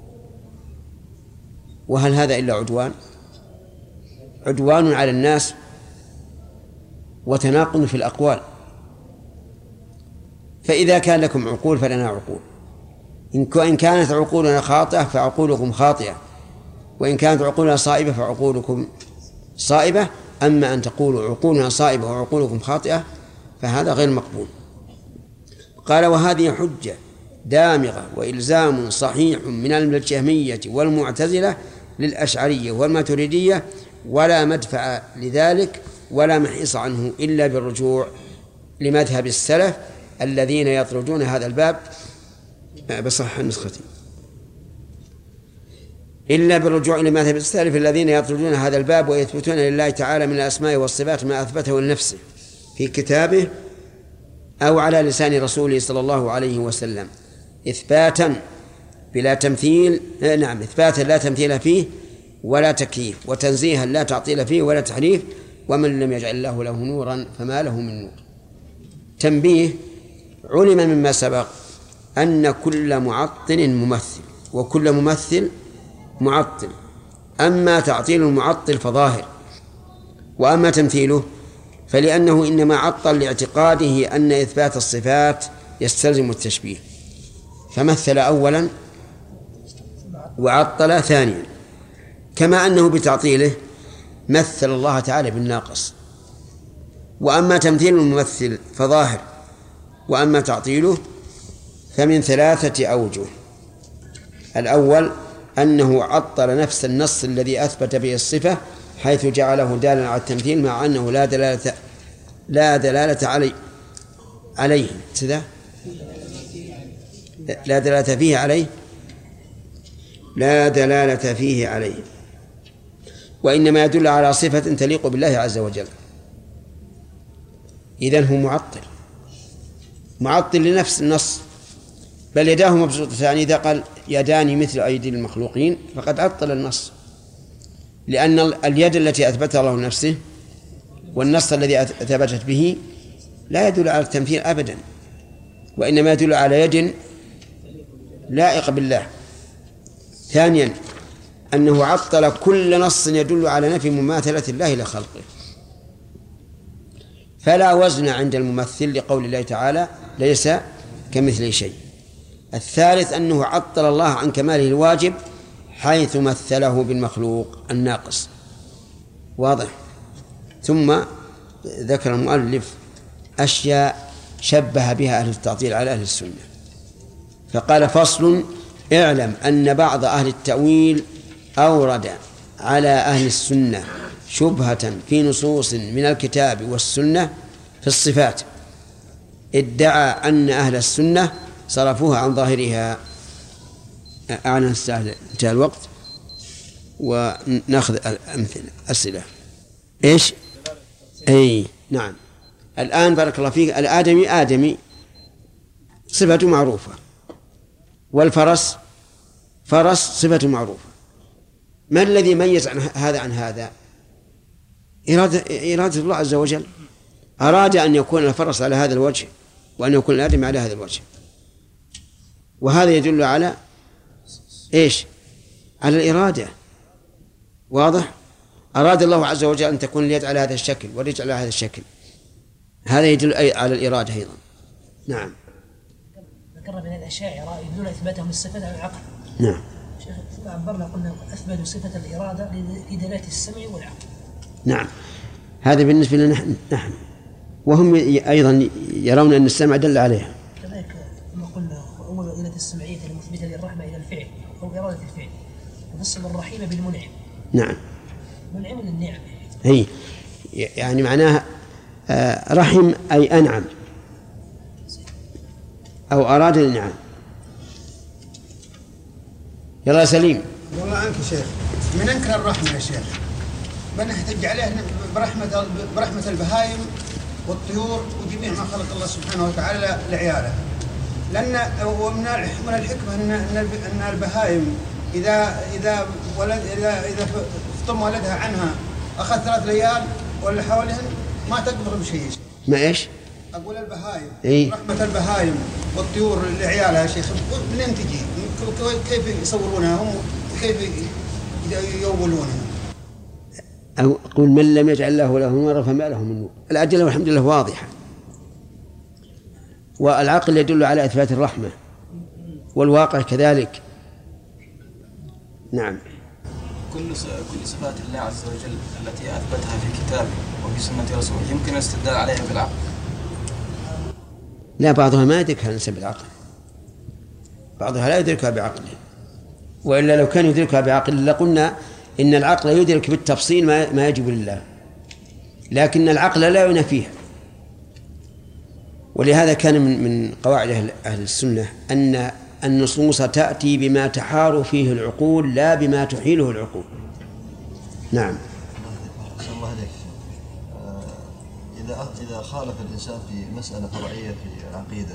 وهل هذا إلا عدوان على الناس وتناقض في الأقوال؟ فإذا كان لكم عقول فلنا عقول، إن كانت عقولنا خاطئة فعقولكم خاطئة، وإن كانت عقولنا صائبة فعقولكم صائبة. أما أن تقولوا عقولنا صائبة وعقولكم خاطئة فهذا غير مقبول. قال وهذه حجة دامغة وإلزام صحيح من الجهمية والمعتزلة للأشعرية والماتريدية ولا مدفع لذلك ولا محيص عنه إلا بالرجوع لمذهب السلف الذين يطردون هذا الباب بصح النسختي، إلا بالرجوع لمذهب السلف الذين يطردون هذا الباب ويثبتون لله تعالى من الأسماء والصفات ما أثبته لنفسه في كتابه أو على لسان رسوله صلى الله عليه وسلم إثباتا بلا تمثيل، نعم إثباتا لا تمثيل فيه ولا تكييف، وتنزيها لا تعطيل فيه ولا تحريف، ومن لم يجعل الله له نورا فما له من نور. تنبيه: علم مما سبق أن كل معطل ممثل وكل ممثل معطل، أما تعطيل المعطل فظاهر، وأما تمثيله فلأنه إنما عطل لاعتقاده أن إثبات الصفات يستلزم التشبيه، فمثل أولا وعطل ثانيا، كما أنه بتعطيله مثل الله تعالى بالناقص. وأما تمثيل الممثل فظاهر، وأما تعطيله فمن 3 أوجه: الأول أنه عطل نفس النص الذي أثبت به الصفة حيث جعله دالا على التمثيل مع أنه لا دلالة عليه لا دلالة فيه عليه وإنما يدل على صفة تليق بالله عز وجل. إذن هو معطل لنفس النص، بل يداه مبسوطتان. إذا قال يداني مثل أيدي المخلوقين فقد عطل النص، لأن اليد التي أثبتها الله لنفسه والنص الذي أثبتت به لا يدل على التمثيل أبدا، وإنما يدل على يد لائق بالله. ثانيا أنه عطل كل نص يدل على نفي مماثلة الله لخلقه، فلا وزن عند الممثل لقول الله تعالى ليس كمثله شيء. الثالث أنه عطل الله عن كماله الواجب حيث مثله بالمخلوق الناقص. واضح؟ ثم ذكر المؤلف أشياء شبه بها أهل التعطيل على أهل السنة، فقال: فصل: اعلم أن بعض أهل التأويل أورد على أهل السنة شبهة في نصوص من الكتاب والسنة في الصفات، ادعى أن أهل السنة صرفوها عن ظاهرها. أعلن انتهى الوقت ونأخذ أسئلة. إيش؟ أي نعم. الآن بارك الله فيك، الآدمي آدمي صفة معروفة، والفرس فرس صفة معروفة. ما الذي ميز عن هذا؟ إرادة الله عز وجل، أراد أن يكون الفرس على هذا الوجه وأن يكون الآدمي على هذا الوجه، وهذا يدل على إيش؟ على الإرادة. واضح؟ أراد الله عز وجل أن تكون اليد على هذا الشكل والرجل على هذا الشكل، هذا يدل على الإرادة أيضا. نعم. ذكرنا من الأشاعرة يدلون إثباتهم الصفة على العقل. نعم. شيخ عبرنا قلنا أثبتوا صفة الإرادة لدلالة السمع والعقل. نعم، هذا بالنسبة لنا نحن، وهم أيضا يرون أن السمع دل عليها. كذلك ما قلنا أول إرادة السمعية المثبتة للرحمة إلى الفعل أو إرادة الفعل، وفصل الرحيم بالمنعم. نعم. منعم للنعم. هي يعني معناها رحم أي أنعم أو أراد النعم. يلا سليم. والله عنك شيخ، من أنكر الرحمة يا شيخ من نحتج عليه برحمة البهائم والطيور وجميع ما خلق الله سبحانه وتعالى لعياله، لأن ومن الحكمة أن البهائم إذا فطم ولدها عنها أخذ 3 ليال ولا حولهن ما تقبض بشيء. ما إيش؟ أقول البهائم. إيه؟ رحمة البهائم والطيور لعيالها يا شيخ، منين تجي؟ كيف يصورونها هم؟ كيف يولونها؟ أو أقول من لم يجعل الله له نورا فما له من نور. الأدلة والحمد لله واضحة، والعقل يدل على إثبات الرحمة والواقع كذلك. نعم. كل صفات الله عز وجل التي أثبتها في كتابه وفي سنة رسوله يمكن الاستدلال عليها بالعقل؟ لا، بعضها ما يدركها نسب العقل، بعضها لا يدركها بعقله، وإلا لو كان يدركها بعقل لقلنا إن العقل يدرك بالتفصيل ما يجب لله، لكن العقل لا ينافيها. ولهذا كان من قواعد أهل السنة أن النصوص تأتي بما تحار فيه العقول لا بما تحيله العقول. نعم. أحسن الله عليك. إذا خالف الإنسان في مسألة فرعية في العقيدة،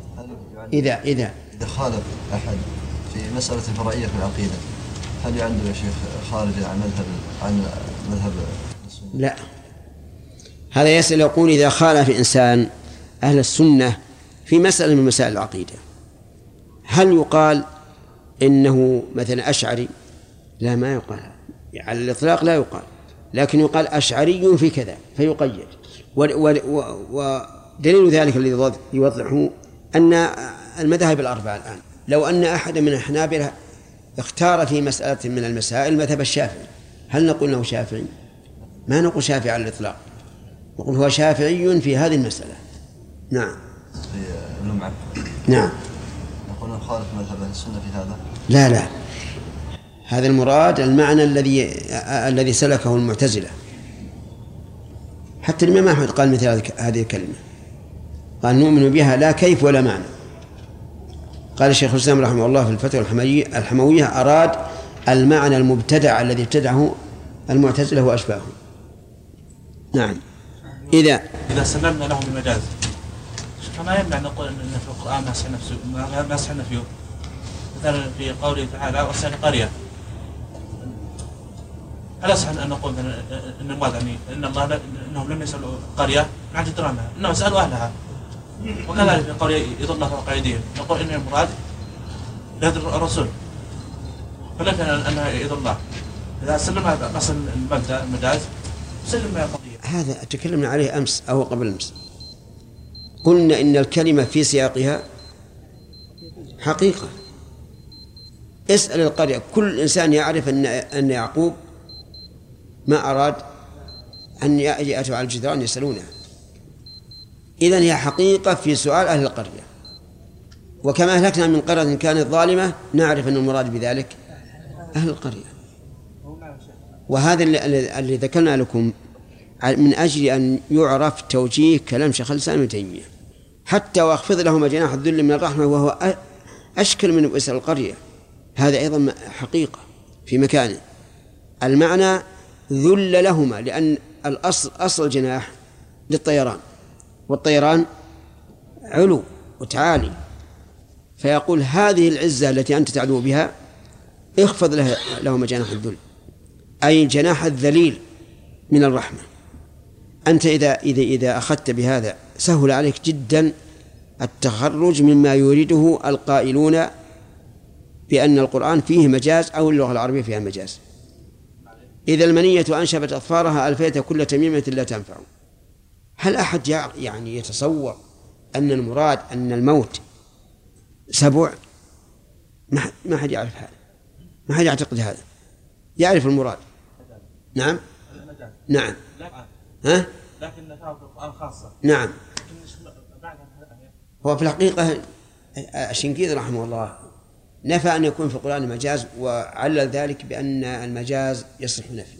إذا خالف أحد في مسألة فرعية في العقيدة، هل يعد يا شيخ خارج عن مذهب السنة؟ لا، هذا يسأل يقول إذا خالف إنسان أهل السنة في مسألة من مسائل العقيدة، هل يقال إنه مثلا أشعري؟ لا، ما يقال على الإطلاق، لا يقال، لكن يقال أشعري في كذا فيقيد. ودليل ذلك الذي يوضحه أن المذاهب الأربعة الآن، لو أن أحد من الحنابلة اختار في مسألة من المسائل مذهب الشافعي، هل نقول أنه شافعي؟ ما نقول شافعي على الإطلاق، نقول هو شافعي في هذه المسألة. نعم. في اللمعة. نعم. نقول خالف مذهب السنة في هذا. لا، هذا المراد المعنى الذي سلكه المعتزلة. حتى الإمام أحمد قال مثل هذه الكلمة، قال نؤمن بها لا كيف ولا معنى. قال الشيخ الإسلام رحمه الله في الفتوى الحموية أراد المعنى المبتدع الذي ابتدعه المعتزلة وأشباههم. نعم. إذا سلمنا له بالمجاز، فما يمنع نقول أن في القرآن مسح نفيه، مثلا في قوله تعالى وأرسل قرية، هل يصح أن نقول أن المراد يعني أن الله أنهم لم يسألوا قرية عن جدرانها، أنهم سألوا أهلها، وكذلك في قوله يضل الله فوق أيديهم، نقول أن المراد لهذا الرسول، فلك أنها يضل الله. إذا سلمها أصل المجاز سلم قضية. هذا تكلمنا عليه أمس أو قبل أمس، قلنا إن الكلمة في سياقها حقيقة. اسأل القرية، كل إنسان يعرف أن يعقوب ما أراد أن يأتوا على الجدران يسألونه، إذن هي حقيقة في سؤال أهل القرية. وكما أهلكنا من قرية كانت ظالمة نعرف أن المراد بذلك أهل القرية. وهذا اللي ذكرنا لكم من أجل أن يعرف توجيه كلام شيخ الإسلام ابن تيمية، حتى واخفض لهما جناح الذل من الرحمة، وهو أشكل من اسأل القرية. هذا أيضا حقيقة في مكانه. المعنى ذل لهما، لأن أصل الجناح للطيران، والطيران علو وتعالي، فيقول هذه العزة التي أنت تعلو بها اخفض لهما جناح الذل، أي جناح الذليل من الرحمة. أنت إذا أخذت بهذا سهل عليك جدا التخرج مما يريده القائلون بأن القرآن فيه مجاز أو اللغة العربية فيها مجاز. إذا المنية أنشبت أظفارها ألفيت كل تميمة لا تنفع. هل أحد يعني يتصور أن المراد أن الموت سبع؟ ما حد يعرف هذا، ما حد يعتقد هذا، يعرف المراد. نعم. نعم. ها؟ لكن نفاه في القرآن خاصة. نعم. هو في الحقيقة الشنقيطي رحمه الله نفى أن يكون في القرآن مجاز، وعلل ذلك بأن المجاز يصح نفيه،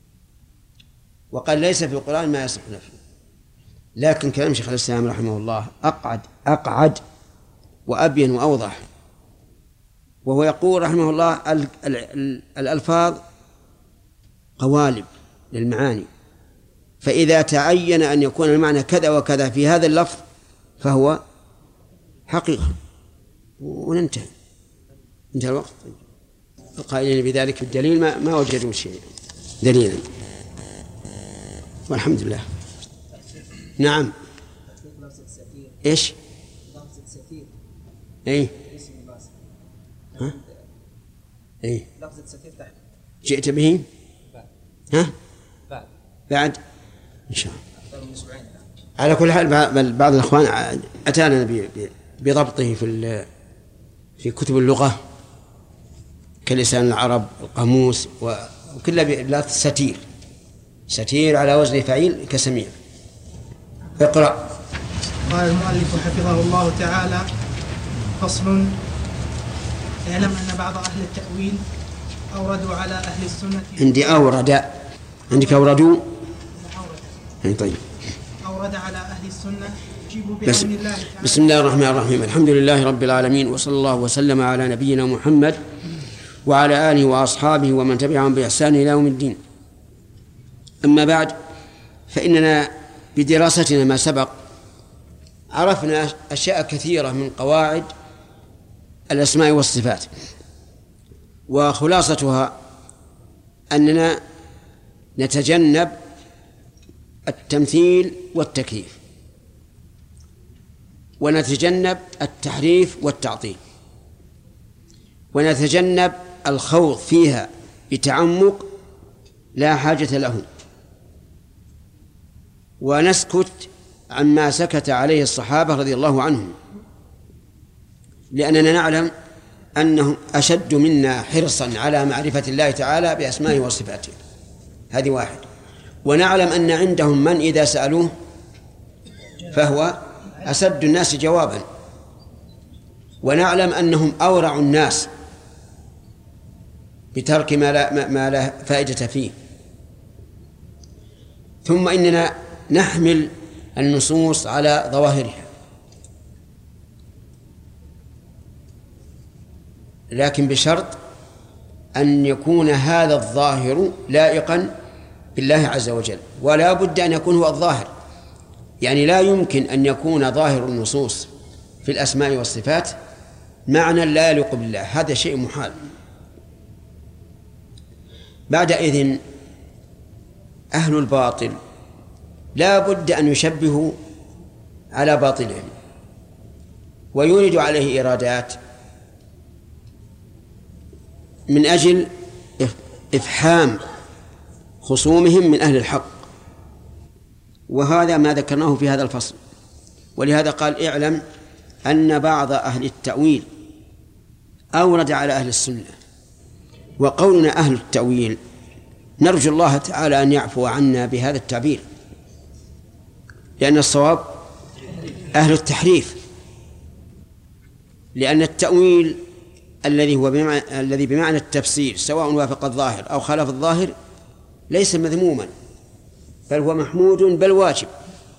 وقال ليس في القرآن ما يصح نفيه. لكن كلام شيخ الإسلام رحمه الله أقعد وأبين وأوضح، وهو يقول رحمه الله الألفاظ قوالب للمعاني، فإذا تعين أن يكون المعنى كذا وكذا في هذا اللفظ فهو حقيقة، وننتهي. انتهى الوقت. القائلين بذلك بالدليل ما وجدوا شيء دليلا، والحمد لله. نعم. ايش؟ اي ها؟ اي جئت به؟ ها؟ بعد ان شاء الله. على كل حال بعض الاخوان اتانا بضبطه في كتب اللغه كلسان العرب، القاموس، وكل بلاد ستير على وزن فعيل كسميع. اقرأ. قال المؤلف حفظه الله تعالى: فصل: اعلم أن بعض أهل التأويل أوردوا على أهل السنة. عندي أورد، عندك أوردوا. طيب. أورد على أهل السنة يجيب بعون الله تعالى. بسم الله الرحمن الرحيم. الحمد لله رب العالمين، وصلى الله وسلم على نبينا محمد وعلى آله وأصحابه ومن تبعهم بإحسان إلى يوم الدين. أما بعد، فإننا بدراستنا ما سبق عرفنا أشياء كثيرة من قواعد الأسماء والصفات، وخلاصتها أننا نتجنب التمثيل والتكييف، ونتجنب التحريف والتعطيل، ونتجنب الخوض فيها بتعمق لا حاجة له، ونسكت عما سكت عليه الصحابة رضي الله عنهم، لأننا نعلم أنهم أشد منا حرصا على معرفة الله تعالى بأسمائه وصفاته، هذه واحد. ونعلم أن عندهم من إذا سألوه فهو أسد الناس جوابا، ونعلم أنهم أورع الناس بترك ما لا فائدة فيه. ثم إننا نحمل النصوص على ظواهرها، لكن بشرط أن يكون هذا الظاهر لائقا بالله عز وجل، ولا بد أن يكون هو الظاهر. يعني لا يمكن أن يكون ظاهر النصوص في الأسماء والصفات معنى لا يليق بالله، هذا شيء محال. بعدئذ أهل الباطل لا بد أن يشبهوا على باطلهم ويورد عليه إرادات من أجل إفحام خصومهم من أهل الحق، وهذا ما ذكرناه في هذا الفصل. ولهذا قال: اعلم أن بعض أهل التأويل أورد على أهل السنة. وقولنا أهل التأويل نرجو الله تعالى أن يعفو عنا بهذا التعبير، لأن الصواب أهل التحريف، لأن التأويل الذي بمعنى التفسير سواء وافق الظاهر أو خالف الظاهر ليس مذموما، بل هو محمود بل واجب.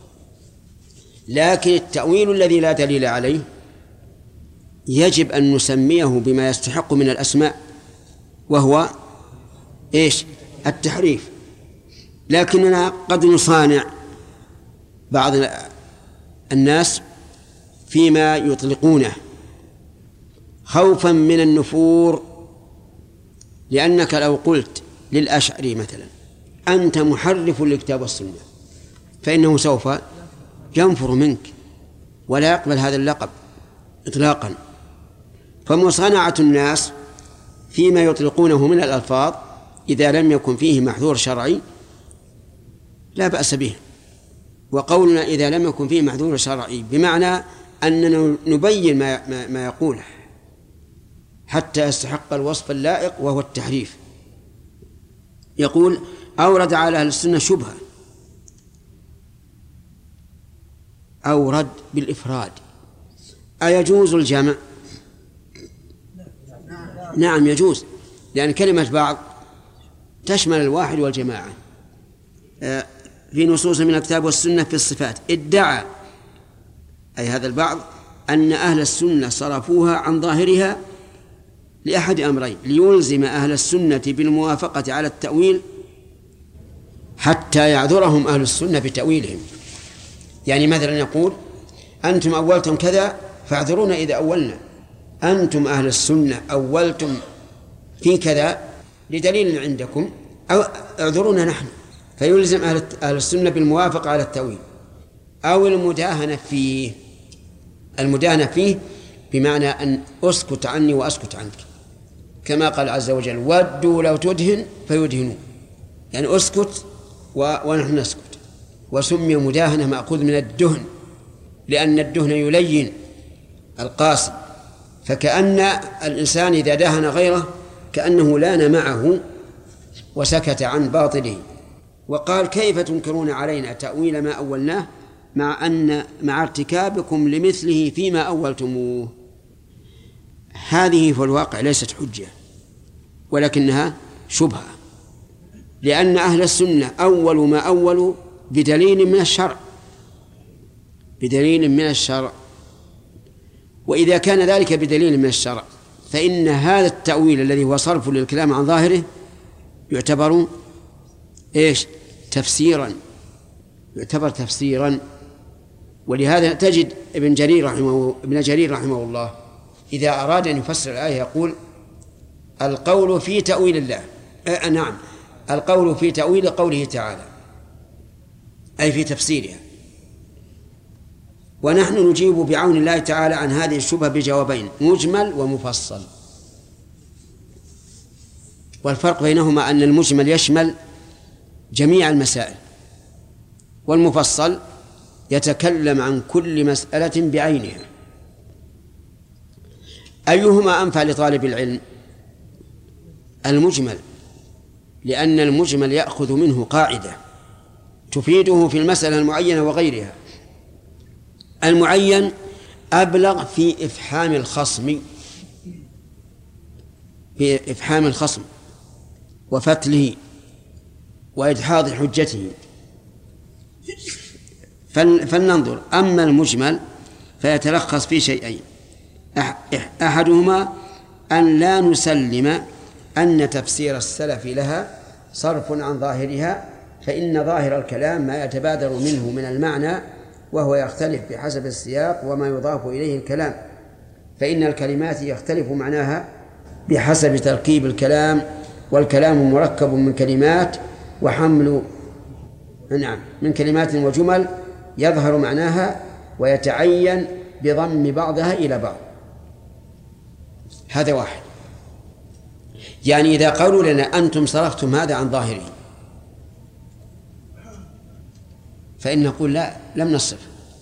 لكن التأويل الذي لا دليل عليه يجب أن نسميه بما يستحق من الأسماء، وهو إيش؟ التحريف. لكننا قد نصانع بعض الناس فيما يطلقونه خوفا من النفور، لأنك لو قلت للأشعري مثلا أنت محرف للكتاب والسنة فإنه سوف ينفر منك ولا يقبل هذا اللقب إطلاقا. فمصانعة الناس فيما يطلقونه من الألفاظ إذا لم يكن فيه محذور شرعي لا بأس به. وقولنا إذا لم يكن فيه محذور شرعي بمعنى أننا نبين ما يقوله حتى يستحق الوصف اللائق وهو التحريف. يقول: أورد على أهل السنة شبهة. أورد بالإفراد، أيجوز الجمع؟ نعم يجوز، لأن كلمة بعض تشمل الواحد والجماعة. في نصوص من الكتاب والسنة في الصفات ادعى أي هذا البعض أن أهل السنة صرفوها عن ظاهرها لأحد أمرين: ليلزم أهل السنة بالموافقة على التأويل حتى يعذرهم أهل السنة بتأويلهم. يعني مثلا يقول: أنتم أولتم كذا فاعذرونا إذا أولنا، أنتم أهل السنة أولتم في كذا لدليل عندكم أو اعذرونا نحن. فيلزم أهل السنة بالموافقة على التأويل أو المداهنة فيه. المداهنة فيه بمعنى أن أسكت عني وأسكت عنك، كما قال عز وجل: ودوا لو تدهن فيدهنون، يعني أسكت ونحن نسكت. وسمي مداهنة مأخوذ من الدهن، لأن الدهن يلين القاسي، فكأن الإنسان إذا دهن غيره كأنه لان معه وسكت عن باطله. وقال: كيف تنكرون علينا تأويل ما أولناه مع ارتكابكم لمثله فيما أولتموه. هذه في الواقع ليست حجة، ولكنها شبهة، لأن أهل السنة أول ما أولوا بدليل من الشرع، بدليل من الشرع. وإذا كان ذلك بدليل من الشرع فإن هذا التأويل الذي هو صرف للكلام عن ظاهره يعتبر إيش؟ تفسيرا، يعتبر تفسيرا. ولهذا تجد ابن جرير رحمه الله إذا أراد أن يفسر الآية يقول القول في تأويل الله، نعم، القول في تأويل قوله تعالى، أي في تفسيرها. ونحن نجيب بعون الله تعالى عن هذه الشبهة بجوابين: مجمل ومفصل. والفرق بينهما أن المجمل يشمل جميع المسائل، والمفصل يتكلم عن كل مسألة بعينها. أيهما أنفع لطالب العلم؟ المجمل، لأن المجمل يأخذ منه قاعدة تفيده في المسألة المعينة وغيرها. المعين أبلغ في إفحام الخصم وفتله وإدحاض حجته، فلننظر. أما المجمل فيتلخص في شيئين: أحدهما أن لا نسلم أن تفسير السلف لها صرف عن ظاهرها، فإن ظاهر الكلام ما يتبادر منه من المعنى، وهو يختلف بحسب السياق وما يضاف إليه الكلام، فإن الكلمات يختلف معناها بحسب تركيب الكلام، والكلام مركب من كلمات وحمل من كلمات وجمل يظهر معناها ويتعين بضم بعضها إلى بعض. هذا واحد. يعني إذا قالوا لنا أنتم صرفتم هذا عن ظاهره، فإن نقول لا، لم نصف،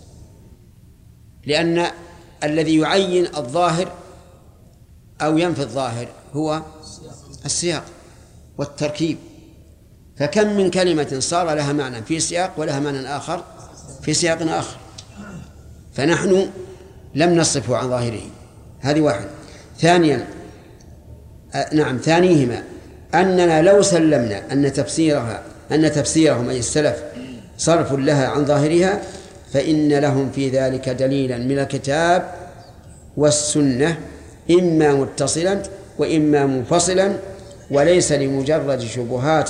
لأن الذي يعين الظاهر أو ينفي الظاهر هو السياق والتركيب. فكم من كلمة صار لها معنى في سياق ولها معنى آخر في سياق آخر، فنحن لم نصفه عن ظاهره. هذه واحد. ثانيهما أننا لو سلمنا أن تفسيرهم أي السلف صرف لها عن ظاهرها، فإن لهم في ذلك دليلا من الكتاب والسنة، إما متصلا وإما منفصلا، وليس لمجرد شبهات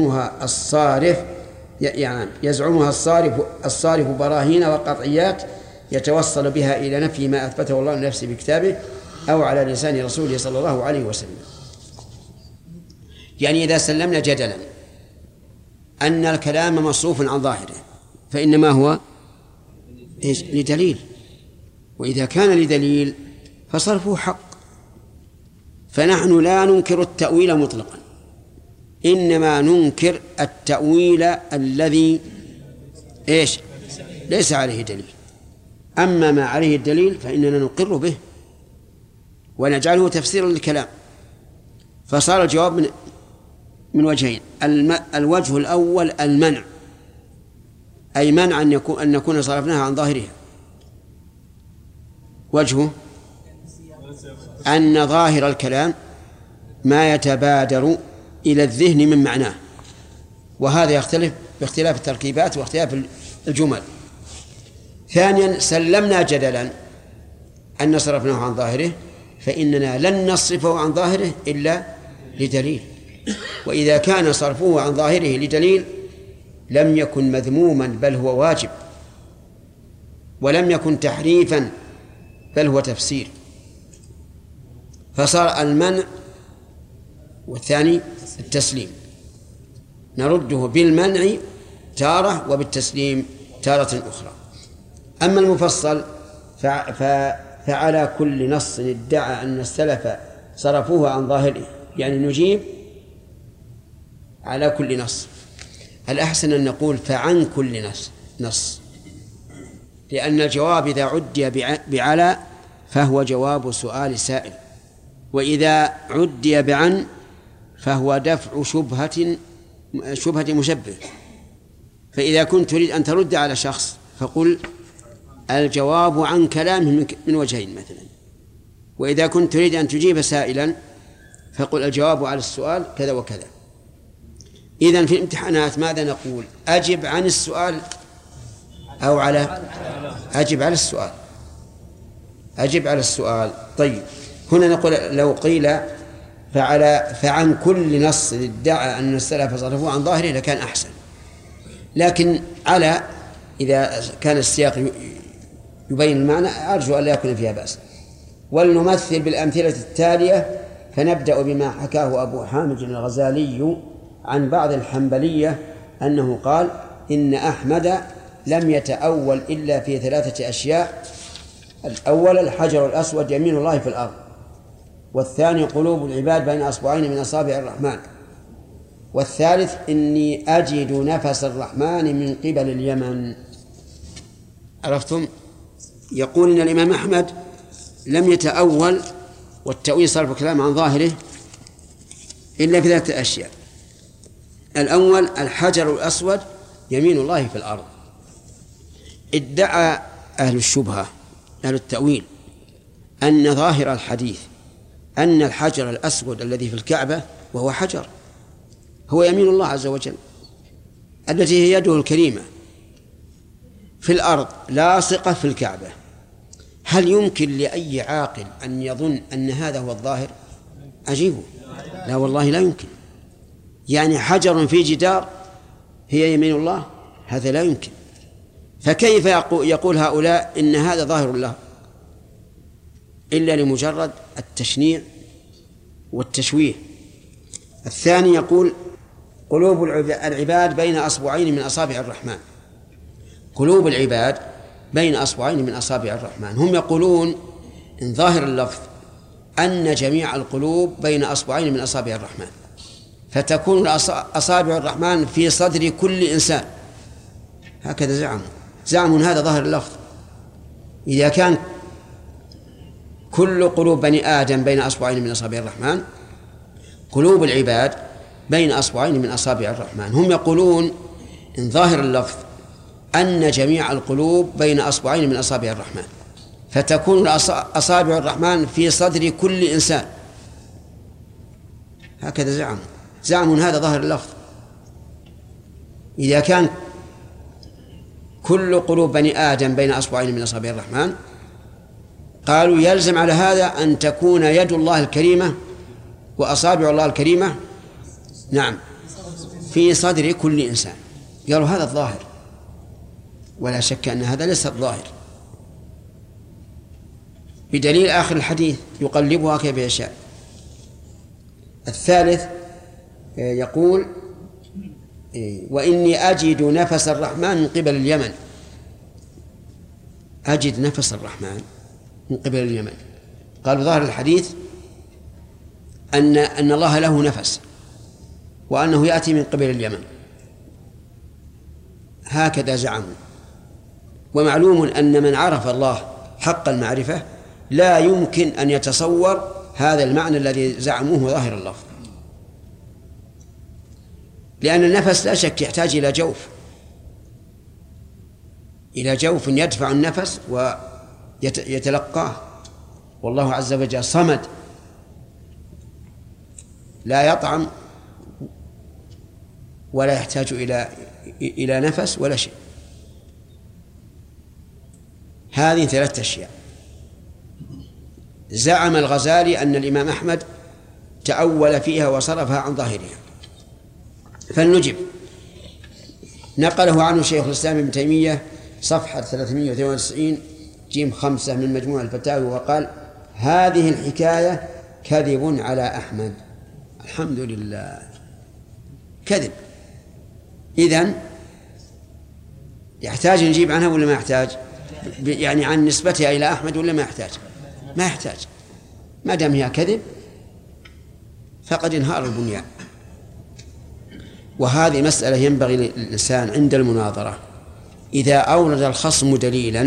يزعمها الصارف براهين وقطعيات يتوصل بها إلى نفي ما أثبته الله لنفسه بكتابه أو على لسان رسوله صلى الله عليه وسلم. يعني إذا سلمنا جدلا أن الكلام مصروف عن ظاهره، فإنما هو لدليل، وإذا كان لدليل فصرفه حق. فنحن لا ننكر التأويل مطلقا، إنما ننكر التأويل الذي ليس عليه دليل. أما ما عليه الدليل فإننا نقر به ونجعله تفسيرا للكلام. فصار الجواب من وجهين: الوجه الأول المنع، أي منع أن نكون صرفناها عن ظاهرها. وجهه أن ظاهر الكلام ما يتبادر إلى الذهن من معناه، وهذا يختلف باختلاف التركيبات واختلاف الجمل. ثانيا سلمنا جدلا أن صرفناه عن ظاهره، فإننا لن نصرفه عن ظاهره إلا لدليل، وإذا كان صرفه عن ظاهره لدليل لم يكن مذموما بل هو واجب، ولم يكن تحريفا بل هو تفسير. فصار المنع والثاني التسليم، نرده بالمنع تارة وبالتسليم تارة أخرى. أما المفصل فعلى كل نص ادعى أن السلف صرفوه عن ظاهره، يعني نجيب على كل نص. الأحسن أن نقول فعن كل نص، لأن الجواب إذا عدي بعلى فهو جواب سؤال سائل، وإذا عدي بعن فهو دفع شبهة مشبه. فإذا كنت تريد أن ترد على شخص فقل الجواب عن كلامه من وجهين مثلا، وإذا كنت تريد أن تجيب سائلا فقل الجواب على السؤال كذا وكذا. إذن في الامتحانات ماذا نقول؟ أجب عن السؤال أو على أجب على السؤال، أجب على السؤال. طيب هنا نقول لو قيل فعن كل نص ادعى أن السلف صرفوه عن ظاهره لكان أحسن، لكن على إذا كان السياق يبين المعنى أرجو أن لا يكون فيها بأس. ولنمثل بالأمثلة التالية، فنبدأ بما حكاه أبو حامد الغزالي عن بعض الحنبلية أنه قال إن أحمد لم يتأول إلا في 3 أشياء: الأول الحجر الأسود يمين الله في الأرض، والثاني قلوب العباد بين أصبعين من أصابع الرحمن، والثالث إني أجد نفس الرحمن من قبل اليمن. عرفتم؟ يقول إن الإمام أحمد لم يتأول، والتأويل صرف الكلام عن ظاهره، إلا في 3 أشياء: الأول الحجر الأسود يمين الله في الأرض. ادعى أهل الشبهة أهل التأويل أن ظاهر الحديث أن الحجر الأسود الذي في الكعبة وهو حجر هو يمين الله عز وجل التي هي يده الكريمة في الأرض لاصقة في الكعبة. هل يمكن لأي عاقل أن يظن أن هذا هو الظاهر؟ أجيبه لا والله لا يمكن. يعني حجر في جدار هي يمين الله؟ هذا لا يمكن. فكيف يقول هؤلاء إن هذا ظاهر الله؟ إلا لمجرد التشنيع والتشويه. الثاني يقول قلوب العباد بين أصبعين من أصابع الرحمن. قلوب العباد بين أصبعين من أصابع الرحمن، هم يقولون إن ظاهر اللفظ أن جميع القلوب بين أصبعين من أصابع الرحمن، فتكون أصابع الرحمن في صدر كل إنسان. هكذا زعموا هذا ظاهر اللفظ. إذا كان كل قلوب بني آدم بين أصبعين من أصابع الرحمن، قلوب العباد بين أصبعين من أصابع الرحمن. هم يقولون إن ظاهر اللفظ أن جميع القلوب بين أصبعين من أصابع الرحمن، فتكون أصابع الرحمن في صدر كل إنسان. هكذا زعموا هذا ظاهر اللفظ. إذا كان كل قلوب بني آدم بين أصبعين من أصابع الرحمن، قالوا يلزم على هذا أن تكون يد الله الكريمة وأصابع الله الكريمة نعم في صدر كل إنسان. قالوا هذا الظاهر، ولا شك أن هذا ليس الظاهر، بدليل آخر الحديث يقلبها كيف يشاء. الثالث يقول وإني أجد نفس الرحمن من قبل اليمن. أجد نفس الرحمن من قبل اليمن. قالوا ظاهر الحديث أن الله له نفس وأنه يأتي من قبل اليمن، هكذا زعموا. ومعلوم أن من عرف الله حق المعرفة لا يمكن أن يتصور هذا المعنى الذي زعموه ظاهر اللفظ، لأن النفس لا شك يحتاج إلى جوف يدفع النفس ويتلقاه، والله عز وجل صمد لا يطعم ولا يحتاج إلى نفس ولا شيء. هذه 3 أشياء. زعم الغزالي أن الإمام أحمد تأول فيها وصرفها عن ظاهرها، فلنجب. نقله عنه شيخ الإسلام ابن تيمية صفحة 398 جيم 5 من مجموع الفتاوي، وقال هذه الحكاية كذب على أحمد. الحمد لله، كذب. إذن يحتاج نجيب عنها ولا ما يحتاج؟ يعني عن نسبتها إلى أحمد ولا ما يحتاج؟ ما يحتاج، ما دام هي كذب فقد انهار البنيان. وهذه مسألة ينبغي للإنسان عند المناظرة إذا أورد الخصم دليلا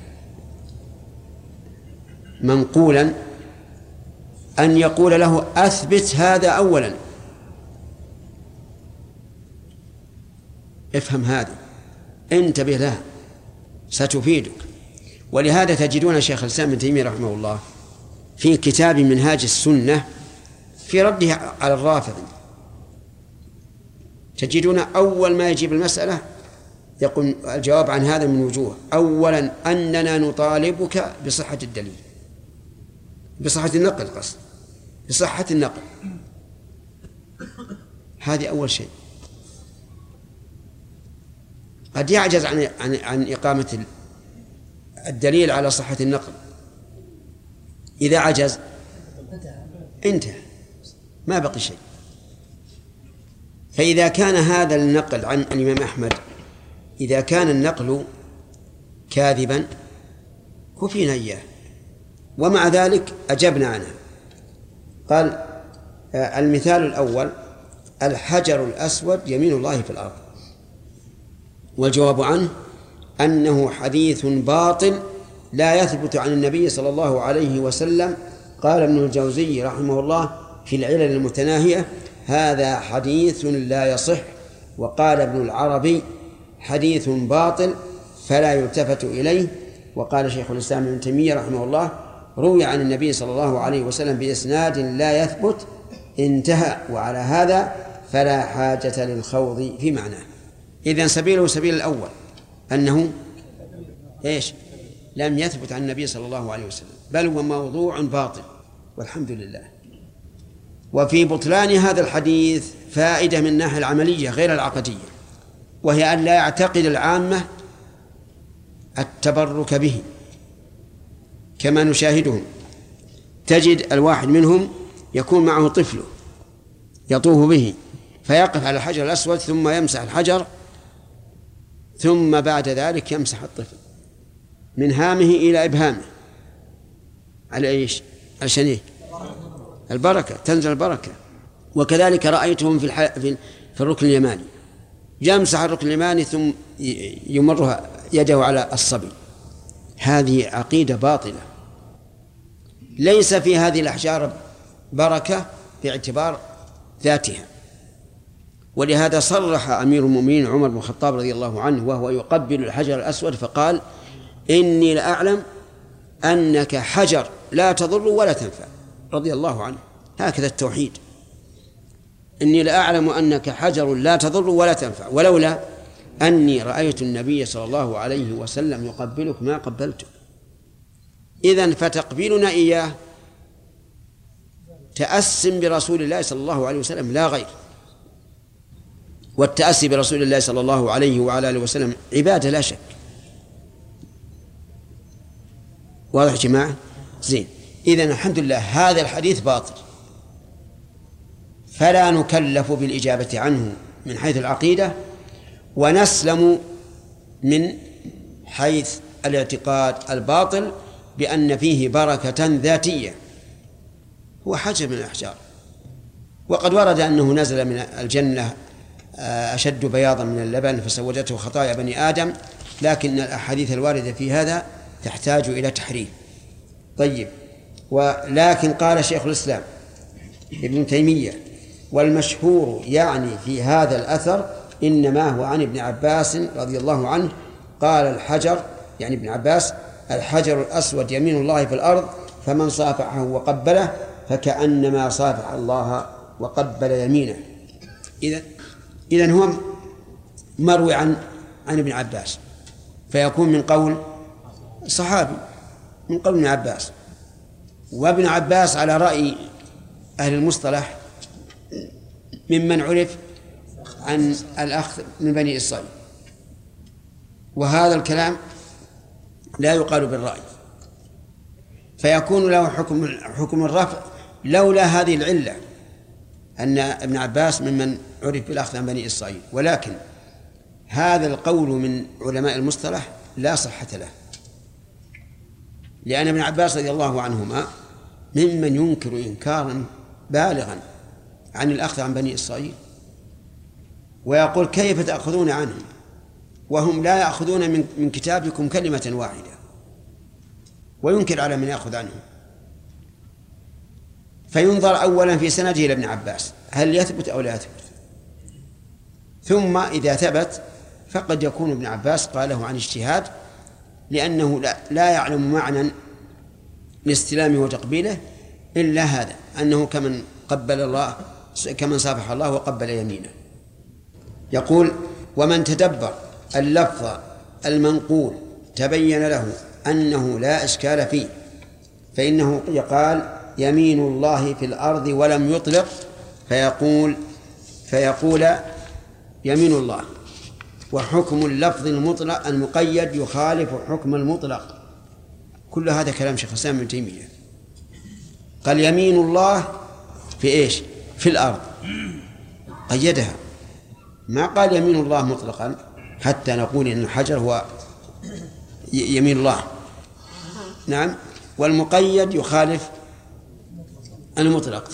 منقولا أن يقول له أثبت هذا أولا. افهم هذا، انتبه لها، ستفيدك. ولهذا تجدون شيخ الإسلام ابن تيمية رحمه الله في كتاب منهاج السنة في رده على الرافض تجدون أول ما يجيب المسألة يقول الجواب عن هذا من وجوه. أولا أننا نطالبك بصحة الدليل، بصحة النقل، قصد بصحة النقل، هذه أول شيء. قد يعجز عن إقامة الدليل على صحة النقل، إذا عجز انتهى، ما بقي شيء. فإذا كان هذا النقل عن الإمام أحمد، إذا كان النقل كاذبا كفينا إياه، ومع ذلك أجبنا عنه. قال المثال الأول الحجر الأسود يمين الله في الأرض، والجواب عنه أنه حديث باطل لا يثبت عن النبي صلى الله عليه وسلم. قال ابن الجوزي رحمه الله في العلل المتناهية هذا حديث لا يصح. وقال ابن العربي حديث باطل فلا يلتفت إليه. وقال شيخ الإسلام ابن تيمية رحمه الله روي عن النبي صلى الله عليه وسلم بإسناد لا يثبت، انتهى. وعلى هذا فلا حاجة للخوض في معناه. إذن سبيله سبيل الأول أنه إيش؟ لم يثبت عن النبي صلى الله عليه وسلم، بل هو موضوع باطل، والحمد لله. وفي بطلان هذا الحديث فائدة من الناحية العملية غير العقدية، وهي أن لا يعتقد العامة التبرك به كما نشاهدهم. تجد الواحد منهم يكون معه طفله يطوف به فيقف على الحجر الأسود ثم يمسح الحجر، ثم بعد ذلك يمسح الطفل من هامه إلى إبهامه على إيش؟ علشان إيه؟ البركة، تنزل البركة. وكذلك رأيتهم في الركن اليماني يمسح الركن اليماني ثم يمرها يده على الصبي. هذه عقيدة باطلة، ليس في هذه الأحجار بركة باعتبار ذاتها. ولهذا صرح أمير المؤمنين عمر بن الخطاب رضي الله عنه وهو يقبل الحجر الأسود فقال إني لأعلم أنك حجر لا تضر ولا تنفع، رضي الله عنه. هكذا التوحيد، إني لأعلم أنك حجر لا تضر ولا تنفع، ولولا أني رأيت النبي صلى الله عليه وسلم يقبلك ما قبلته. إذن فتقبيلنا إياه تأسم برسول الله صلى الله عليه وسلم لا غير. والتأسي برسول الله صلى الله عليه وعلى آله وسلم عبادة لا شك. واضح يا جماعة؟ زين. إذن الحمد لله هذا الحديث باطل، فلا نكلف بالإجابة عنه من حيث العقيدة، ونسلم من حيث الاعتقاد الباطل بأن فيه بركة ذاتية. هو حجر من الأحجار، وقد ورد أنه نزل من الجنة أشد بياضا من اللبن فسودته خطايا بني آدم، لكن الأحاديث الواردة في هذا تحتاج إلى تحريف. طيب، ولكن قال شيخ الإسلام ابن تيمية والمشهور يعني في هذا الأثر إنما هو عن ابن عباس رضي الله عنه قال الحجر، يعني ابن عباس، الحجر الأسود يمين الله في الأرض فمن صافحه وقبله فكأنما صافح الله وقبل يمينه. إذن هو مروي عن ابن عباس، فيكون من قول صحابي، من قول ابن عباس. وابن عباس على رأي أهل المصطلح ممن عرف عن الأخذ من بني إسرائيل، وهذا الكلام لا يقال بالرأي، فيكون له حكم الرفع لولا هذه العلة أن ابن عباس ممن عرف بالأخذ عن بني إسرائيل. ولكن هذا القول من علماء المصطلح لا صحة له، لأن ابن عباس رضي الله عنهما ممن ينكر إنكارا بالغا عن الأخذ عن بني إسرائيل، ويقول كيف تأخذون عنهم وهم لا يأخذون من كتابكم كلمة واحدة، وينكر على من يأخذ عنهم. فينظر أولا في سنده إلى ابن عباس هل يثبت أو لا يثبت، ثم إذا ثبت فقد يكون ابن عباس قاله عن اجتهاد، لأنه لا يعلم معنى لاستلامه وتقبيله إلا هذا، أنه كمن قبل الله كمن صافح الله وقبل يمينه. يقول: ومن تدبر اللفظ المنقول تبين له أنه لا إشكال فيه، فإنه قال: يمين الله في الأرض ولم يطلق، فيقول يمين الله، وحكم اللفظ المطلق المقيد يخالف حكم المطلق. كل هذا كلام شيخ الإسلام ابن تيمية. قال يمين الله في إيش؟ في الأرض، قيدها، ما قال يمين الله مطلقا حتى نقول إن الحجر هو يمين الله. نعم، والمقيد يخالف المطلق.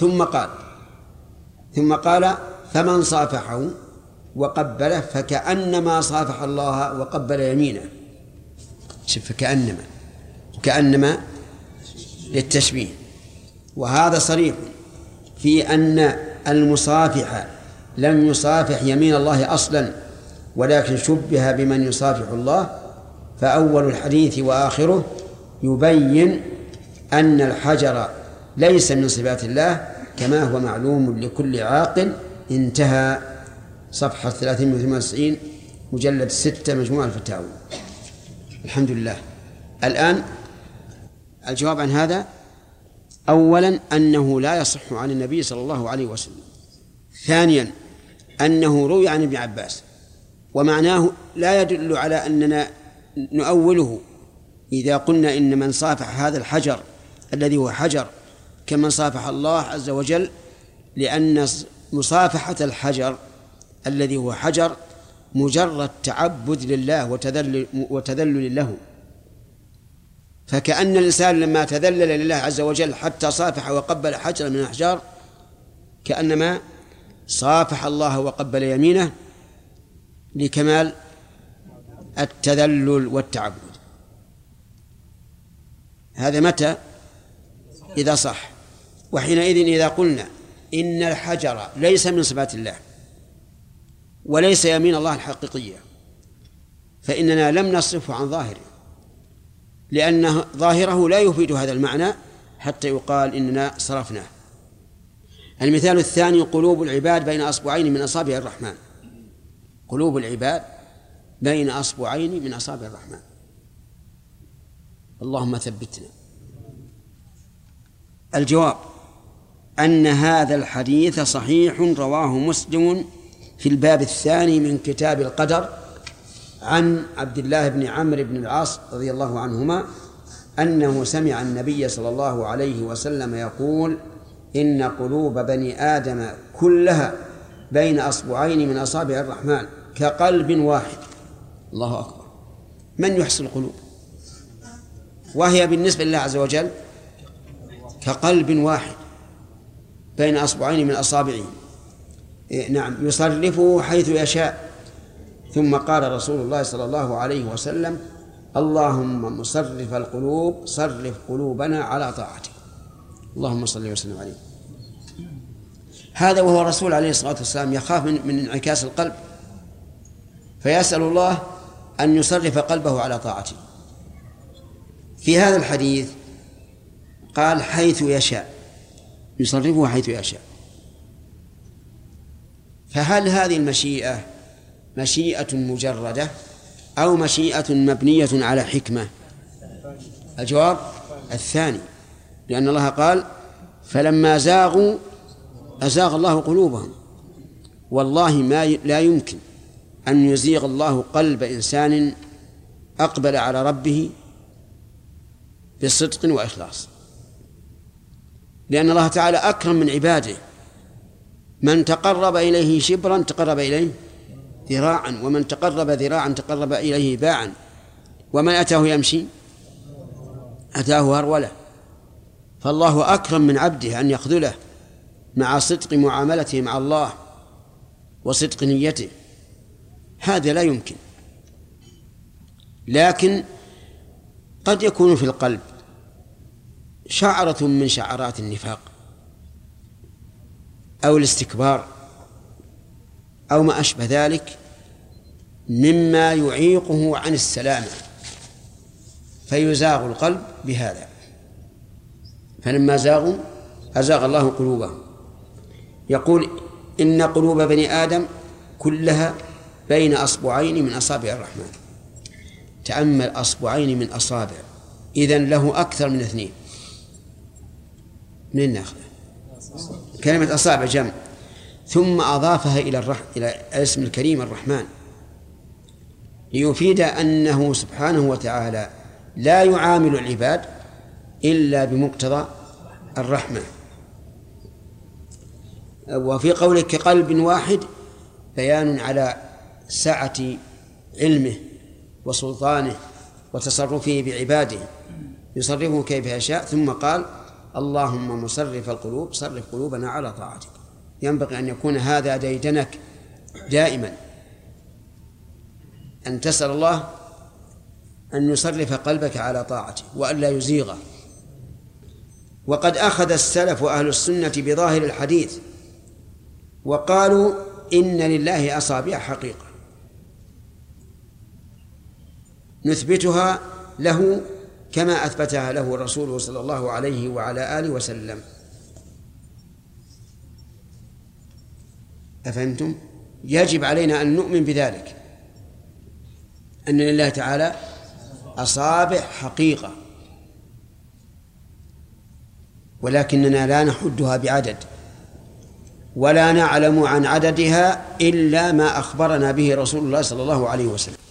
ثم قال فمن صافحه وقبله فكأنما صافح الله وقبل يمينه. شوف، كأنما للتشبيه، وهذا صريح في أن المصافح لم يصافح يمين الله أصلا، ولكن شبه بمن يصافح الله. فأول الحديث وآخره يبين أن الحجر ليس من صفات الله كما هو معلوم لكل عاقل. انتهى. صفحة 398 مجلد 6 مجموع الفتاوى. الحمد لله. الآن الجواب عن هذا: أولا أنه لا يصح عن النبي صلى الله عليه وسلم. ثانيا أنه روي عن ابن عباس، ومعناه لا يدل على أننا نؤوله إذا قلنا إن من صافح هذا الحجر الذي هو حجر كمن صافح الله عز وجل، لأن مصافحة الحجر الذي هو حجر مجرد تعبد لله وتذلل له. فكأن الإنسان لما تذلل لله عز وجل حتى صافح وقبل حجر من الأحجار كأنما صافح الله وقبل يمينه لكمال التذلل والتعبد. هذا متى؟ إذا صح. وحينئذ إذا قلنا إن الحجر ليس من صفات الله وليس يمين الله الحقيقية، فإننا لم نصرفه عن ظاهره، لأن ظاهره لا يفيد هذا المعنى حتى يقال إننا صرفناه. المثال الثاني: قلوب العباد بين أصبعين من أصابع الرحمن. قلوب العباد بين أصبعين من أصابع الرحمن. اللهم ثبتنا. الجواب: أن هذا الحديث صحيح، رواه مسلم في الباب الثاني من كتاب القدر عن عبد الله بن عمرو بن العاص رضي الله عنهما أنه سمع النبي صلى الله عليه وسلم يقول: إن قلوب بني آدم كلها بين أصبعين من أصابع الرحمن كقلب واحد. الله أكبر! من يحصي القلوب؟ وهي بالنسبة لله عز وجل كقلب واحد بين أصبعين من أصابعه. نعم، يصرفه حيث يشاء. ثم قال رسول الله صلى الله عليه وسلم: اللهم مصرف القلوب صرف قلوبنا على طاعتك. اللهم صل وسلم عليه. هذا وهو الرسول عليه الصلاة والسلام يخاف من انعكاس القلب، فيسأل الله أن يصرف قلبه على طاعته. في هذا الحديث قال حيث يشاء، يصرفه حيث يشاء. فهل هذه المشيئة مشيئة مجردة أو مشيئة مبنية على حكمة؟ الجواب الثاني، لأن الله قال: فلما زاغوا أزاغ الله قلوبهم. والله لا يمكن أن يزيغ الله قلب إنسان أقبل على ربه بصدق وإخلاص، لأن الله تعالى أكرم من عباده. من تقرب إليه شبرا تقرب إليه ذراعا، ومن تقرب ذراعا تقرب إليه باعا، ومن أتاه يمشي أتاه هرولة. فالله أكرم من عبده أن يخذله مع صدق معاملته مع الله وصدق نيته. هذا لا يمكن. لكن قد يكون في القلب شعرة من شعرات النفاق أو الاستكبار أو ما أشبه ذلك مما يعيقه عن السلامة، فيزاغ القلب بهذا. فلما زاغوا أزاغ الله قلوبهم. يقول إن قلوب بني آدم كلها بين أصبعين من أصابع الرحمن. تأمل، أصبعين من أصابع، إذن له أكثر من 2. من ناخذ كلمة أصابع جمع، ثم أضافها إلى الاسم الكريم الرحمن ليفيد أنه سبحانه وتعالى لا يعامل العباد إلا بمقتضى الرحمة. وفي قولك كقلب واحد بيان على سعة علمه وسلطانه وتصرفه بعباده، يصرفه كيف يشاء. ثم قال اللهم مصرف القلوب صرف قلوبنا على طاعتك. ينبغي أن يكون هذا ديدنك دائما، أن تسأل الله أن يصرف قلبك على طاعته وأن لا يزيغه. وقد أخذ السلف وأهل السنة بظاهر الحديث وقالوا إن لله أصابع حقيقة نثبتها له كما أثبتها له الرسول صلى الله عليه وعلى آله وسلم. أفهمتم؟ يجب علينا أن نؤمن بذلك، أن لله تعالى أصابع حقيقة، ولكننا لا نحدها بعدد ولا نعلم عن عددها إلا ما أخبرنا به رسول الله صلى الله عليه وسلم.